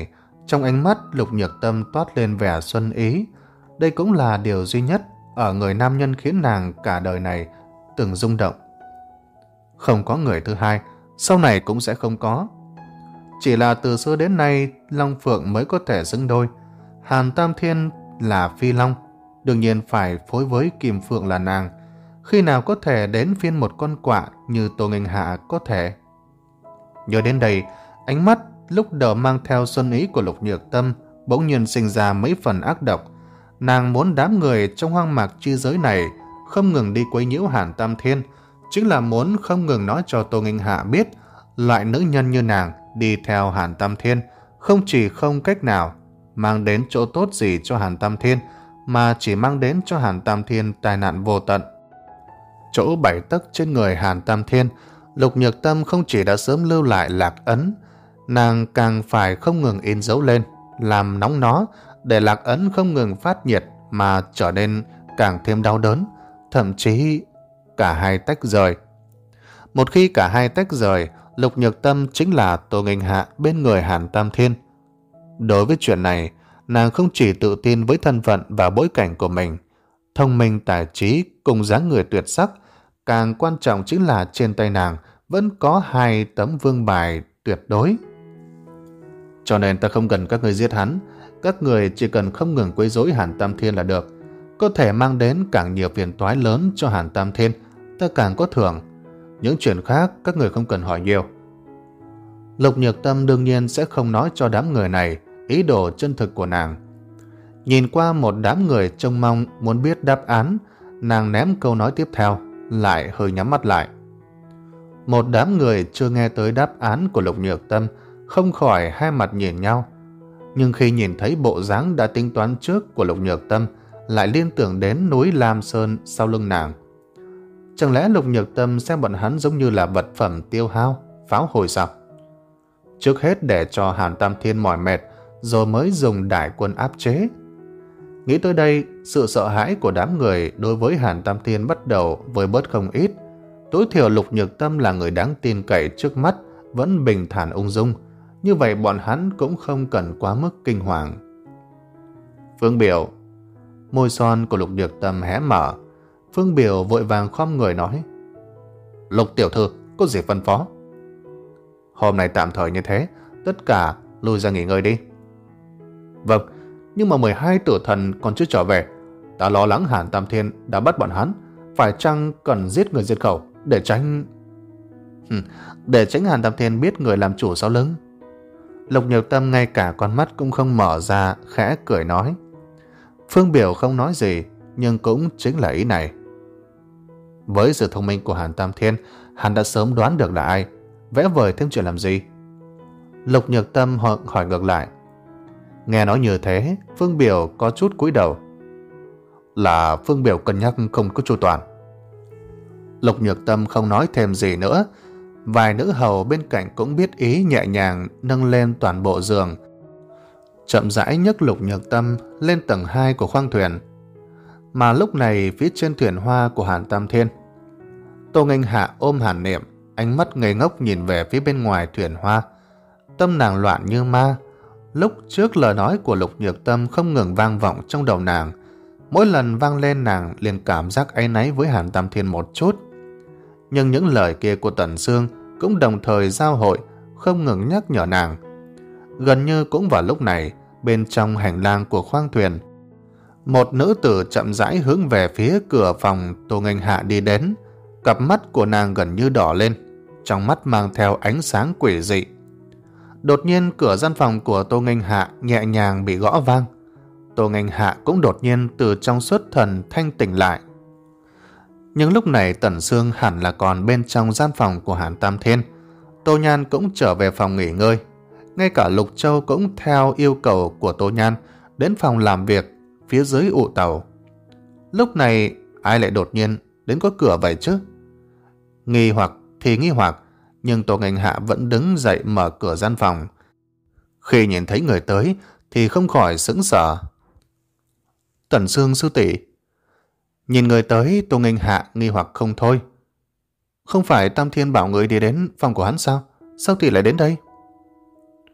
Trong ánh mắt Lục Nhược Tâm toát lên vẻ xuân ý. Đây cũng là điều duy nhất ở người nam nhân khiến nàng cả đời này từng rung động. Không có người thứ hai, sau này cũng sẽ không có. Chỉ là từ xưa đến nay Long Phượng mới có thể xứng đôi. Hàn Tam Thiên là Phi Long, đương nhiên phải phối với Kim Phượng là nàng. Khi nào có thể đến phiên một con quạ như Tô Nghênh Hạ có thể? Nhớ đến đây, ánh mắt lúc đầu mang theo xuân ý của Lục Nhược Tâm bỗng nhiên sinh ra mấy phần ác độc. Nàng muốn đám người trong hoang mạc chi giới này không ngừng đi quấy nhiễu Hàn Tam Thiên, chính là muốn không ngừng nói cho Tô Nghênh Hạ biết loại nữ nhân như nàng đi theo Hàn Tam Thiên không chỉ không cách nào mang đến chỗ tốt gì cho Hàn Tam Thiên, mà chỉ mang đến cho Hàn Tam Thiên tai nạn vô tận. Chỗ bảy tấc trên người Hàn Tam Thiên, Lục Nhược Tâm không chỉ đã sớm lưu lại lạc ấn, nàng càng phải không ngừng in dấu lên, làm nóng nó, để lạc ấn không ngừng phát nhiệt mà trở nên càng thêm đau đớn, thậm chí cả hai tách rời. Một khi cả hai tách rời, Lục Nhược Tâm chính là Tô Nghênh Hạ bên người Hàn Tam Thiên. Đối với chuyện này, nàng không chỉ tự tin với thân phận và bối cảnh của mình, thông minh tài trí cùng dáng người tuyệt sắc, càng quan trọng chính là trên tay nàng vẫn có hai tấm vương bài tuyệt đối. Cho nên ta không cần các người giết hắn, các người chỉ cần không ngừng quấy rối Hàn Tam Thiên là được. Có thể mang đến càng nhiều phiền toái lớn cho Hàn Tam Thiên, ta càng có thưởng. Những chuyện khác các người không cần hỏi nhiều. Lục Nhược Tâm đương nhiên sẽ không nói cho đám người này ý đồ chân thực của nàng. Nhìn qua một đám người trông mong muốn biết đáp án, nàng ném câu nói tiếp theo, lại hơi nhắm mắt lại. Một đám người chưa nghe tới đáp án của Lục Nhược Tâm không khỏi hai mặt nhìn nhau. Nhưng khi nhìn thấy bộ dáng đã tính toán trước của Lục Nhược Tâm, lại liên tưởng đến núi Lam Sơn sau lưng nàng. Chẳng lẽ Lục Nhược Tâm xem bọn hắn giống như là vật phẩm tiêu hao, pháo hồi sao? Trước hết để cho Hàn Tam Thiên mỏi mệt, rồi mới dùng đại quân áp chế. Nghĩ tới đây, sự sợ hãi của đám người đối với Hàn Tam Thiên bắt đầu với bớt không ít. Tối thiểu Lục Nhược Tâm là người đáng tin cậy trước mắt, vẫn bình thản ung dung. Như vậy bọn hắn cũng không cần quá mức kinh hoàng. Phương Biểu. Môi son của Lục Nhược Tâm hé mở. Phương Biểu vội vàng khom người nói: Lục tiểu thư, có gì phân phó? Hôm nay tạm thời như thế, tất cả lui ra nghỉ ngơi đi. Vâng, nhưng mà mười hai tử thần còn chưa trở về. Ta lo lắng Hàn Tam Thiên đã bắt bọn hắn, phải chăng cần giết người diệt khẩu để tránh... để tránh Hàn Tam Thiên biết người làm chủ sau lưng. Lục Nhược Tâm ngay cả con mắt cũng không mở ra, khẽ cười nói. Phương Biểu không nói gì, nhưng cũng chính là ý này. Với sự thông minh của Hàn Tam Thiên, hắn đã sớm đoán được là ai, vẽ vời thêm chuyện làm gì. Lục Nhược Tâm hỏi, hỏi ngược lại. Nghe nói như thế, Phương Biểu có chút cúi đầu. Là Phương Biểu cân nhắc không có chu toàn. Lục Nhược Tâm không nói thêm gì nữa. Vài nữ hầu bên cạnh cũng biết ý, nhẹ nhàng nâng lên toàn bộ giường, chậm rãi nhấc Lục Nhược Tâm lên tầng hai của khoang thuyền. Mà lúc này phía trên thuyền hoa của Hàn Tam Thiên, Tô Nghênh Hạ ôm Hàn Niệm, ánh mắt ngây ngốc nhìn về phía bên ngoài thuyền hoa. Tâm nàng loạn như ma. Lúc trước lời nói của Lục Nhược Tâm không ngừng vang vọng trong đầu nàng. Mỗi lần vang lên nàng liền cảm giác áy náy với Hàn Tam Thiên một chút. Nhưng những lời kia của Tần Sương cũng đồng thời giao hội, không ngừng nhắc nhở nàng. Gần như cũng vào lúc này, bên trong hành lang của khoang thuyền, một nữ tử chậm rãi hướng về phía cửa phòng Tô Nghênh Hạ đi đến. Cặp mắt của nàng gần như đỏ lên, trong mắt mang theo ánh sáng quỷ dị. Đột nhiên cửa gian phòng của Tô Nghênh Hạ nhẹ nhàng bị gõ vang. Tô Nghênh Hạ cũng đột nhiên từ trong xuất thần thanh tỉnh lại. Nhưng lúc này Tần Sương hẳn là còn bên trong gian phòng của Hàn Tam Thiên. Tô Nhan cũng trở về phòng nghỉ ngơi. Ngay cả Lục Châu cũng theo yêu cầu của Tô Nhan đến phòng làm việc phía dưới ụ tàu. Lúc này ai lại đột nhiên đến có cửa vậy chứ? Nghi hoặc thì nghi hoặc, nhưng Tô Nghênh Hạ vẫn đứng dậy mở cửa gian phòng. Khi nhìn thấy người tới thì không khỏi sững sờ. Tần Sương sư tỷ. Nhìn người tới, Tô Nghênh Hạ nghi hoặc không thôi. Không phải Tam Thiên bảo người đi đến phòng của hắn sao? Sao tỷ lại đến đây?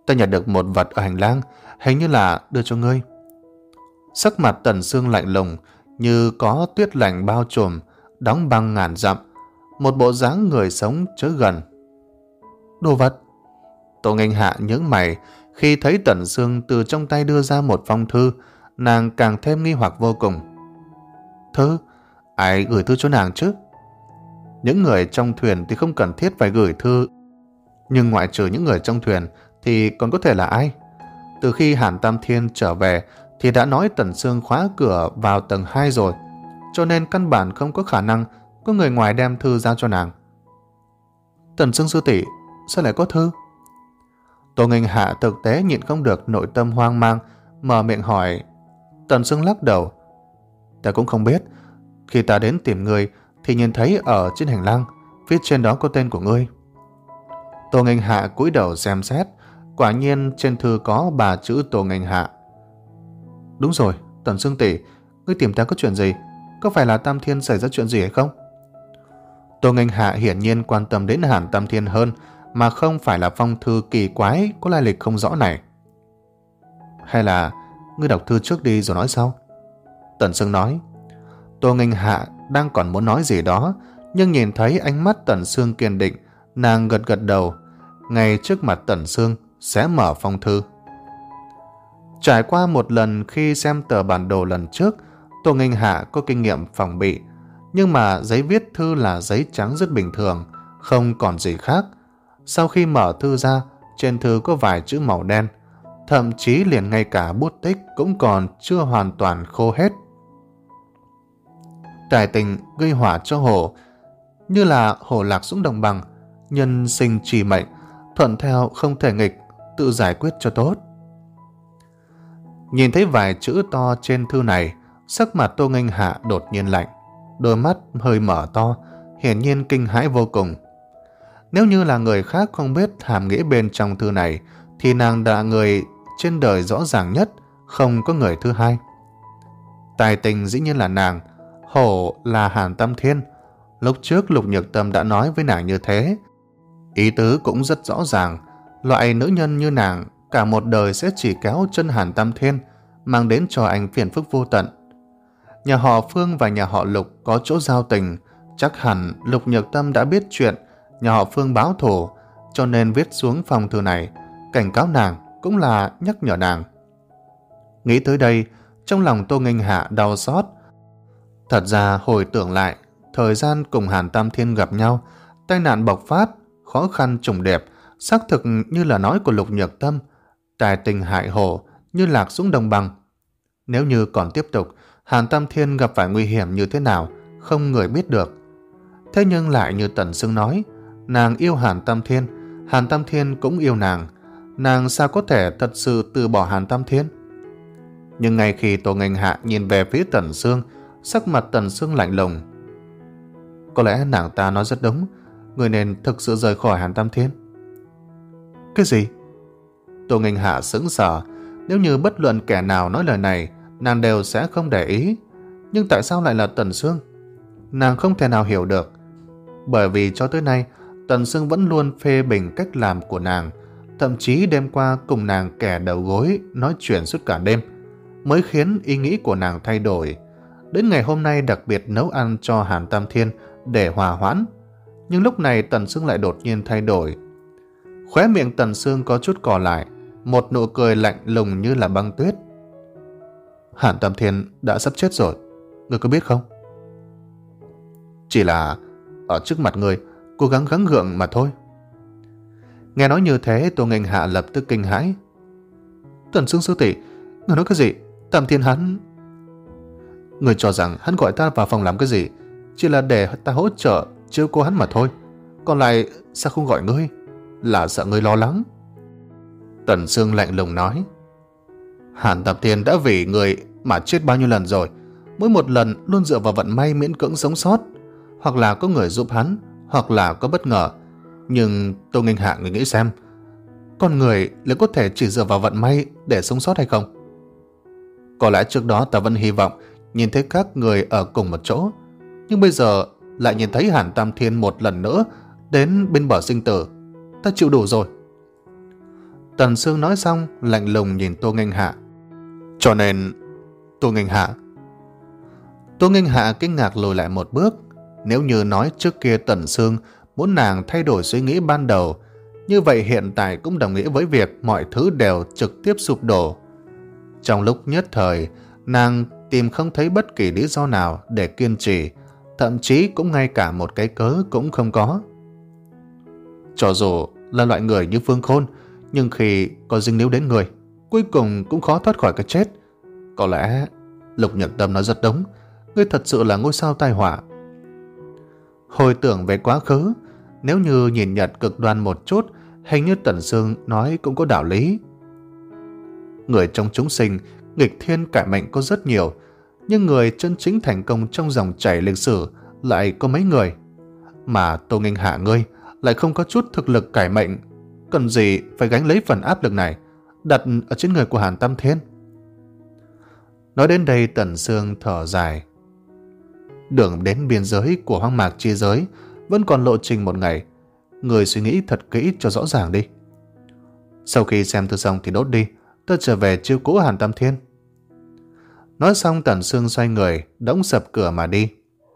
Ta nhặt được một vật ở hành lang, hình như là đưa cho ngươi. Sắc mặt Tần Sương lạnh lùng, như có tuyết lạnh bao trùm, đóng băng ngàn dặm, một bộ dáng người sống chớ gần. Đồ vật? Tô Nghênh Hạ nhướng mày, khi thấy Tần Sương từ trong tay đưa ra một phong thư, nàng càng thêm nghi hoặc vô cùng. Thư? Ai gửi thư cho nàng chứ? Những người trong thuyền thì không cần thiết phải gửi thư, nhưng ngoại trừ những người trong thuyền thì còn có thể là ai? Từ khi Hàn Tam Thiên trở về thì đã nói Tần Sương khóa cửa vào tầng hai rồi, cho nên căn bản không có khả năng có người ngoài đem thư ra cho nàng. Tần Sương sư tỷ, sao lại có thư? Tô Nghênh Hạ thực tế nhịn không được nội tâm hoang mang, mở miệng hỏi. Tần Sương lắc đầu. Ta cũng không biết. Khi ta đến tìm ngươi thì nhìn thấy ở trên hành lang, phía trên đó có tên của ngươi. Tô Nghênh Hạ cúi đầu xem xét, quả nhiên trên thư có ba chữ Tô Nghênh Hạ. Đúng rồi, Tần Sương tỷ, ngươi tìm ta có chuyện gì? Có phải là Tam Thiên xảy ra chuyện gì hay không? Tô Nghênh Hạ hiển nhiên quan tâm đến Hàn Tam Thiên hơn, mà không phải là phong thư kỳ quái có lai lịch không rõ này. Hay là ngươi đọc thư trước đi rồi nói sau? Tần Sương nói. Tô Nghênh Hạ đang còn muốn nói gì đó, nhưng nhìn thấy ánh mắt Tần Sương kiên định, nàng gật gật đầu. Ngay trước mặt Tần Sương xé mở phong thư. Trải qua một lần khi xem tờ bản đồ lần trước, Tô Nghênh Hạ có kinh nghiệm phòng bị, nhưng mà giấy viết thư là giấy trắng rất bình thường, không còn gì khác. Sau khi mở thư ra, trên thư có vài chữ màu đen, thậm chí liền ngay cả bút tích cũng còn chưa hoàn toàn khô hết. Tài tình gây hỏa cho hổ, như là hổ lạc xuống đồng bằng, nhân sinh trì mệnh, thuận theo không thể nghịch, tự giải quyết cho tốt. Nhìn thấy vài chữ to trên thư này, sắc mặt Tô Nghênh Hạ đột nhiên lạnh, đôi mắt hơi mở to, hiển nhiên kinh hãi vô cùng. Nếu như là người khác không biết hàm nghĩa bên trong thư này, thì nàng đã người trên đời rõ ràng nhất, không có người thứ hai. Tài tình dĩ nhiên là nàng, hổ là Hàn Tam Thiên. Lúc trước Lục Nhược Tâm đã nói với nàng như thế. Ý tứ cũng rất rõ ràng, loại nữ nhân như nàng cả một đời sẽ chỉ kéo chân Hàn Tam Thiên, mang đến cho anh phiền phức vô tận. Nhà họ Phương và nhà họ Lục có chỗ giao tình, chắc hẳn Lục Nhược Tâm đã biết chuyện nhà họ Phương báo thù, cho nên viết xuống phong thư này, cảnh cáo nàng cũng là nhắc nhở nàng. Nghĩ tới đây, trong lòng Tô Nghênh Hạ đau xót. Thật ra hồi tưởng lại, thời gian cùng Hàn Tam Thiên gặp nhau, tai nạn bộc phát, khó khăn trùng đẹp, xác thực như là nói của Lục Nhược Tâm, tài tình hại hổ như lạc xuống đồng bằng. Nếu như còn tiếp tục, Hàn Tam Thiên gặp phải nguy hiểm như thế nào, không người biết được. Thế nhưng lại như Tần Sương nói, nàng yêu Hàn Tam Thiên, Hàn Tam Thiên cũng yêu nàng. Nàng sao có thể thật sự từ bỏ Hàn Tam Thiên? Nhưng ngay khi Tô Nghênh Hạ nhìn về phía Tần Sương, sắc mặt Tần Sương lạnh lùng. Có lẽ nàng ta nói rất đúng, người nên thực sự rời khỏi Hàn Tam Thiên. Cái gì? Tô Nghênh Hạ sững sờ. Nếu như bất luận kẻ nào nói lời này, nàng đều sẽ không để ý. Nhưng tại sao lại là Tần Sương? Nàng không thể nào hiểu được. Bởi vì cho tới nay, Tần Sương vẫn luôn phê bình cách làm của nàng, thậm chí đêm qua cùng nàng kẻ đầu gối nói chuyện suốt cả đêm, mới khiến ý nghĩ của nàng thay đổi. Đến ngày hôm nay đặc biệt nấu ăn cho Hàn Tam Thiên để hòa hoãn. Nhưng lúc này Tần Sương lại đột nhiên thay đổi. Khóe miệng Tần Sương có chút cò lại, một nụ cười lạnh lùng như là băng tuyết. Hàn Tam Thiên đã sắp chết rồi, ngươi có biết không? Chỉ là ở trước mặt ngươi cố gắng gắng gượng mà thôi. Nghe nói như thế, Tô Nghênh Hạ lập tức kinh hãi. Tần Sương sư tỷ, ngươi nói cái gì? Tam Thiên hắn... Ngươi cho rằng hắn gọi ta vào phòng làm cái gì? Chỉ là để ta hỗ trợ chiếu cố hắn mà thôi. Còn lại sao không gọi ngươi? Là sợ ngươi lo lắng. Tần Sương lạnh lùng nói. Hàn Tam Thiên đã vì người mà chết bao nhiêu lần rồi, mỗi một lần luôn dựa vào vận may miễn cưỡng sống sót, hoặc là có người giúp hắn, hoặc là có bất ngờ. Nhưng Tô Nghênh Hạ, người nghĩ xem, con người liệu có thể chỉ dựa vào vận may để sống sót hay không? Có lẽ trước đó ta vẫn hy vọng nhìn thấy các người ở cùng một chỗ, nhưng bây giờ lại nhìn thấy Hàn Tam Thiên một lần nữa đến bên bờ sinh tử. Ta chịu đủ rồi. Tần Sương nói xong lạnh lùng nhìn Tô Nghênh Hạ. Cho nên... Tô Nghênh Hạ... Tô Nghênh Hạ kinh ngạc lùi lại một bước. Nếu như nói trước kia Tần Sương muốn nàng thay đổi suy nghĩ ban đầu, như vậy hiện tại cũng đồng nghĩa với việc mọi thứ đều trực tiếp sụp đổ. Trong lúc nhất thời, nàng tìm không thấy bất kỳ lý do nào để kiên trì, thậm chí cũng ngay cả một cái cớ cũng không có. Cho dù là loại người như Phương Khôn, nhưng khi có dính líu đến người, cuối cùng cũng khó thoát khỏi cái chết. Có lẽ Lục Nhật Tâm nói rất đúng, ngươi thật sự là ngôi sao tai họa. Hồi tưởng về quá khứ, nếu như nhìn nhận cực đoan một chút, hình như Tần Sương nói cũng có đạo lý. Người trong chúng sinh, nghịch thiên cải mệnh có rất nhiều, nhưng người chân chính thành công trong dòng chảy lịch sử lại có mấy người. Mà Tô Nghênh Hạ ngươi lại không có chút thực lực cải mệnh, cần gì phải gánh lấy phần áp lực này đặt ở trên người của Hàn Tam Thiên. Nói đến đây, Tần Sương thở dài. Đường đến biên giới của hoang mạc chi giới vẫn còn lộ trình một ngày, người suy nghĩ thật kỹ cho rõ ràng đi. Sau khi xem thư xong thì đốt đi, ta trở về chiêu cố Hàn Tam Thiên. Nói xong, Tần Sương xoay người đóng sập cửa mà đi.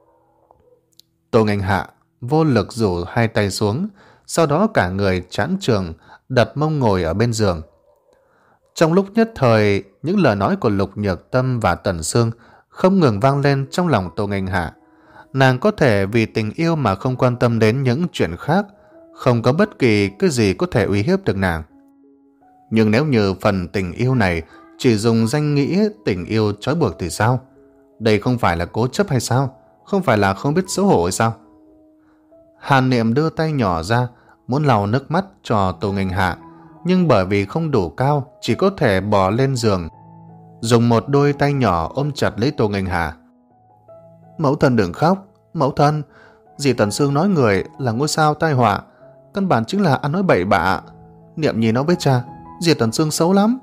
Tô Nghênh Hạ vô lực rủ hai tay xuống, sau đó cả người chán trường đặt mông ngồi ở bên giường. Trong lúc nhất thời, những lời nói của Lục Nhược Tâm và Tần Sương không ngừng vang lên trong lòng Tô Nghênh Hạ. Nàng có thể vì tình yêu mà không quan tâm đến những chuyện khác, không có bất kỳ cái gì có thể uy hiếp được nàng. Nhưng nếu như phần tình yêu này chỉ dùng danh nghĩa tình yêu trói buộc thì sao? Đây không phải là cố chấp hay sao? Không phải là không biết xấu hổ hay sao? Hàn Niệm đưa tay nhỏ ra muốn lau nước mắt cho Tô Nghênh Hạ, nhưng bởi vì không đủ cao, chỉ có thể bò lên giường, dùng một đôi tay nhỏ ôm chặt lấy Tô Nghênh Hạ. Mẫu thân đừng khóc, mẫu thân, dì Tần Sương nói người là ngôi sao tai họa, căn bản chính là ăn nói bậy bạ. Niệm nhìn nó với cha, dì Tần Sương xấu lắm.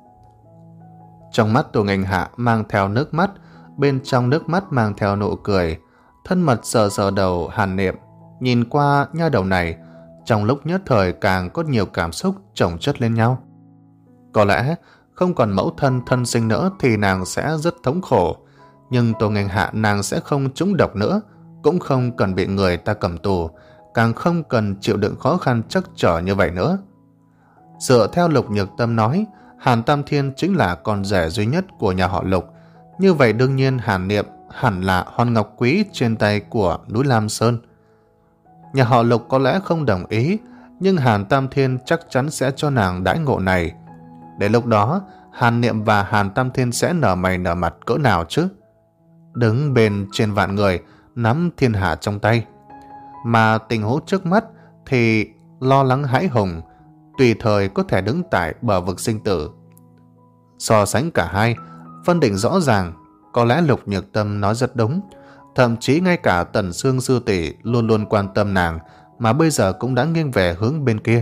Trong mắt Tô Nghênh Hạ mang theo nước mắt, bên trong nước mắt mang theo nụ cười. Thân mật sờ sờ đầu Hàn Niệm, nhìn qua nha đầu này, trong lúc nhất thời càng có nhiều cảm xúc chồng chất lên nhau. Có lẽ không còn mẫu thân thân sinh nữa thì nàng sẽ rất thống khổ, nhưng Tô Nghênh Hạ nàng sẽ không trúng độc nữa, cũng không cần bị người ta cầm tù, càng không cần chịu đựng khó khăn trắc trở như vậy nữa. Dựa theo Lục Nhược Tâm nói, Hàn Tam Thiên chính là con rể duy nhất của nhà họ Lục. Như vậy đương nhiên Hàn Niệm hẳn là hòn ngọc quý trên tay của núi Lam Sơn. Nhà họ Lục có lẽ không đồng ý, nhưng Hàn Tam Thiên chắc chắn sẽ cho nàng đãi ngộ này. Đến lúc đó, Hàn Niệm và Hàn Tam Thiên sẽ nở mày nở mặt cỡ nào chứ? Đứng bên trên vạn người, nắm thiên hạ trong tay. Mà tình huống trước mắt thì lo lắng hãi hùng, tùy thời có thể đứng tại bờ vực sinh tử. So sánh cả hai, phân định rõ ràng, có lẽ Lục Nhược Tâm nói rất đúng. Thậm chí ngay cả Tần Sương sư tỷ luôn luôn quan tâm nàng, mà bây giờ cũng đã nghiêng về hướng bên kia.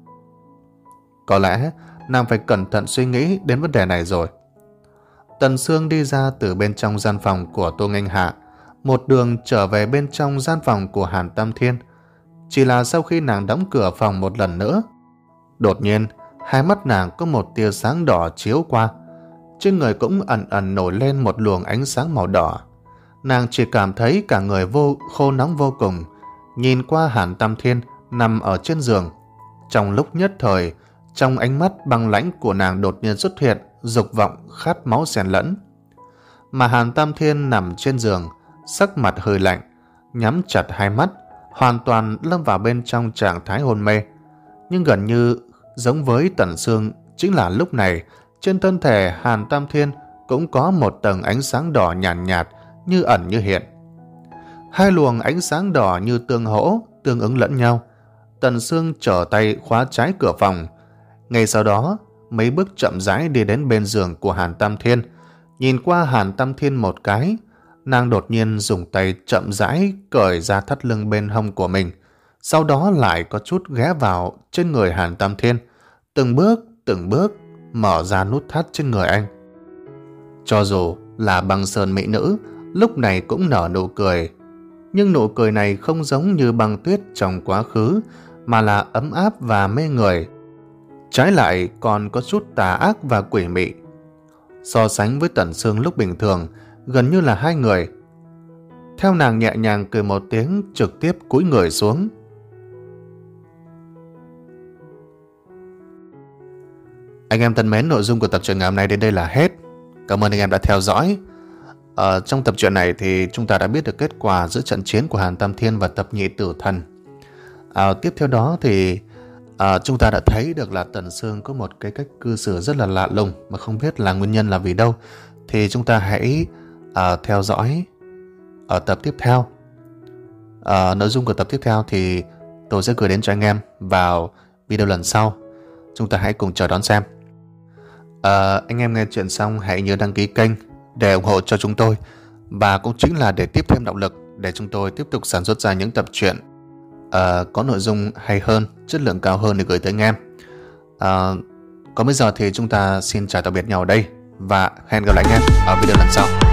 Có lẽ nàng phải cẩn thận suy nghĩ đến vấn đề này rồi. Tần Sương đi ra từ bên trong gian phòng của Tô Nghênh Hạ, một đường trở về bên trong gian phòng của Hàn Tam Thiên. Chỉ là sau khi nàng đóng cửa phòng một lần nữa, đột nhiên hai mắt nàng có một tia sáng đỏ chiếu qua, trên người cũng ẩn ẩn nổi lên một luồng ánh sáng màu đỏ. Nàng chỉ cảm thấy cả người vô khô nóng vô cùng, nhìn qua Hàn Tam Thiên nằm ở trên giường. Trong lúc nhất thời, trong ánh mắt băng lãnh của nàng đột nhiên xuất hiện dục vọng khát máu xen lẫn. Mà Hàn Tam Thiên nằm trên giường, sắc mặt hơi lạnh, nhắm chặt hai mắt, hoàn toàn lâm vào bên trong trạng thái hôn mê. Nhưng gần như giống với Tần Sương, chính là lúc này trên thân thể Hàn Tam Thiên cũng có một tầng ánh sáng đỏ nhàn nhạt, nhạt như ẩn như hiện. Hai luồng ánh sáng đỏ như tương hỗ, tương ứng lẫn nhau. Tần Sương trở tay khóa trái cửa phòng. Ngay sau đó, mấy bước chậm rãi đi đến bên giường của Hàn Tam Thiên. Nhìn qua Hàn Tam Thiên một cái, nàng đột nhiên dùng tay chậm rãi cởi ra thắt lưng bên hông của mình. Sau đó lại có chút ghé vào trên người Hàn Tam Thiên, từng bước, từng bước mở ra nút thắt trên người anh. Cho dù là băng sơn mỹ nữ, lúc này cũng nở nụ cười. Nhưng nụ cười này không giống như băng tuyết trong quá khứ, mà là ấm áp và mê người. Trái lại còn có chút tà ác và quỷ mị. So sánh với Tần Sương lúc bình thường, gần như là hai người. Theo nàng nhẹ nhàng cười một tiếng, trực tiếp cúi người xuống. Anh em thân mến, nội dung của tập truyện ngày hôm nay đến đây là hết. Cảm ơn anh em đã theo dõi. Ở trong tập truyện này thì chúng ta đã biết được kết quả giữa trận chiến của Hàn Tam Thiên và Thập Nhị Tử Thần. À, tiếp theo đó thì à, chúng ta đã thấy được là Tần Sương có một cái cách cư xử rất là lạ lùng mà không biết là nguyên nhân là vì đâu. Thì chúng ta hãy à, theo dõi ở tập tiếp theo. À, nội dung của tập tiếp theo thì tôi sẽ gửi đến cho anh em vào video lần sau. Chúng ta hãy cùng chờ đón xem. À, anh em nghe chuyện xong hãy nhớ đăng ký kênh để ủng hộ cho chúng tôi, và cũng chính là để tiếp thêm động lực để chúng tôi tiếp tục sản xuất ra những tập truyện uh, có nội dung hay hơn, chất lượng cao hơn để gửi tới anh em. Uh, còn bây giờ thì chúng ta xin chào tạm biệt nhau ở đây và hẹn gặp lại anh em ở video lần sau.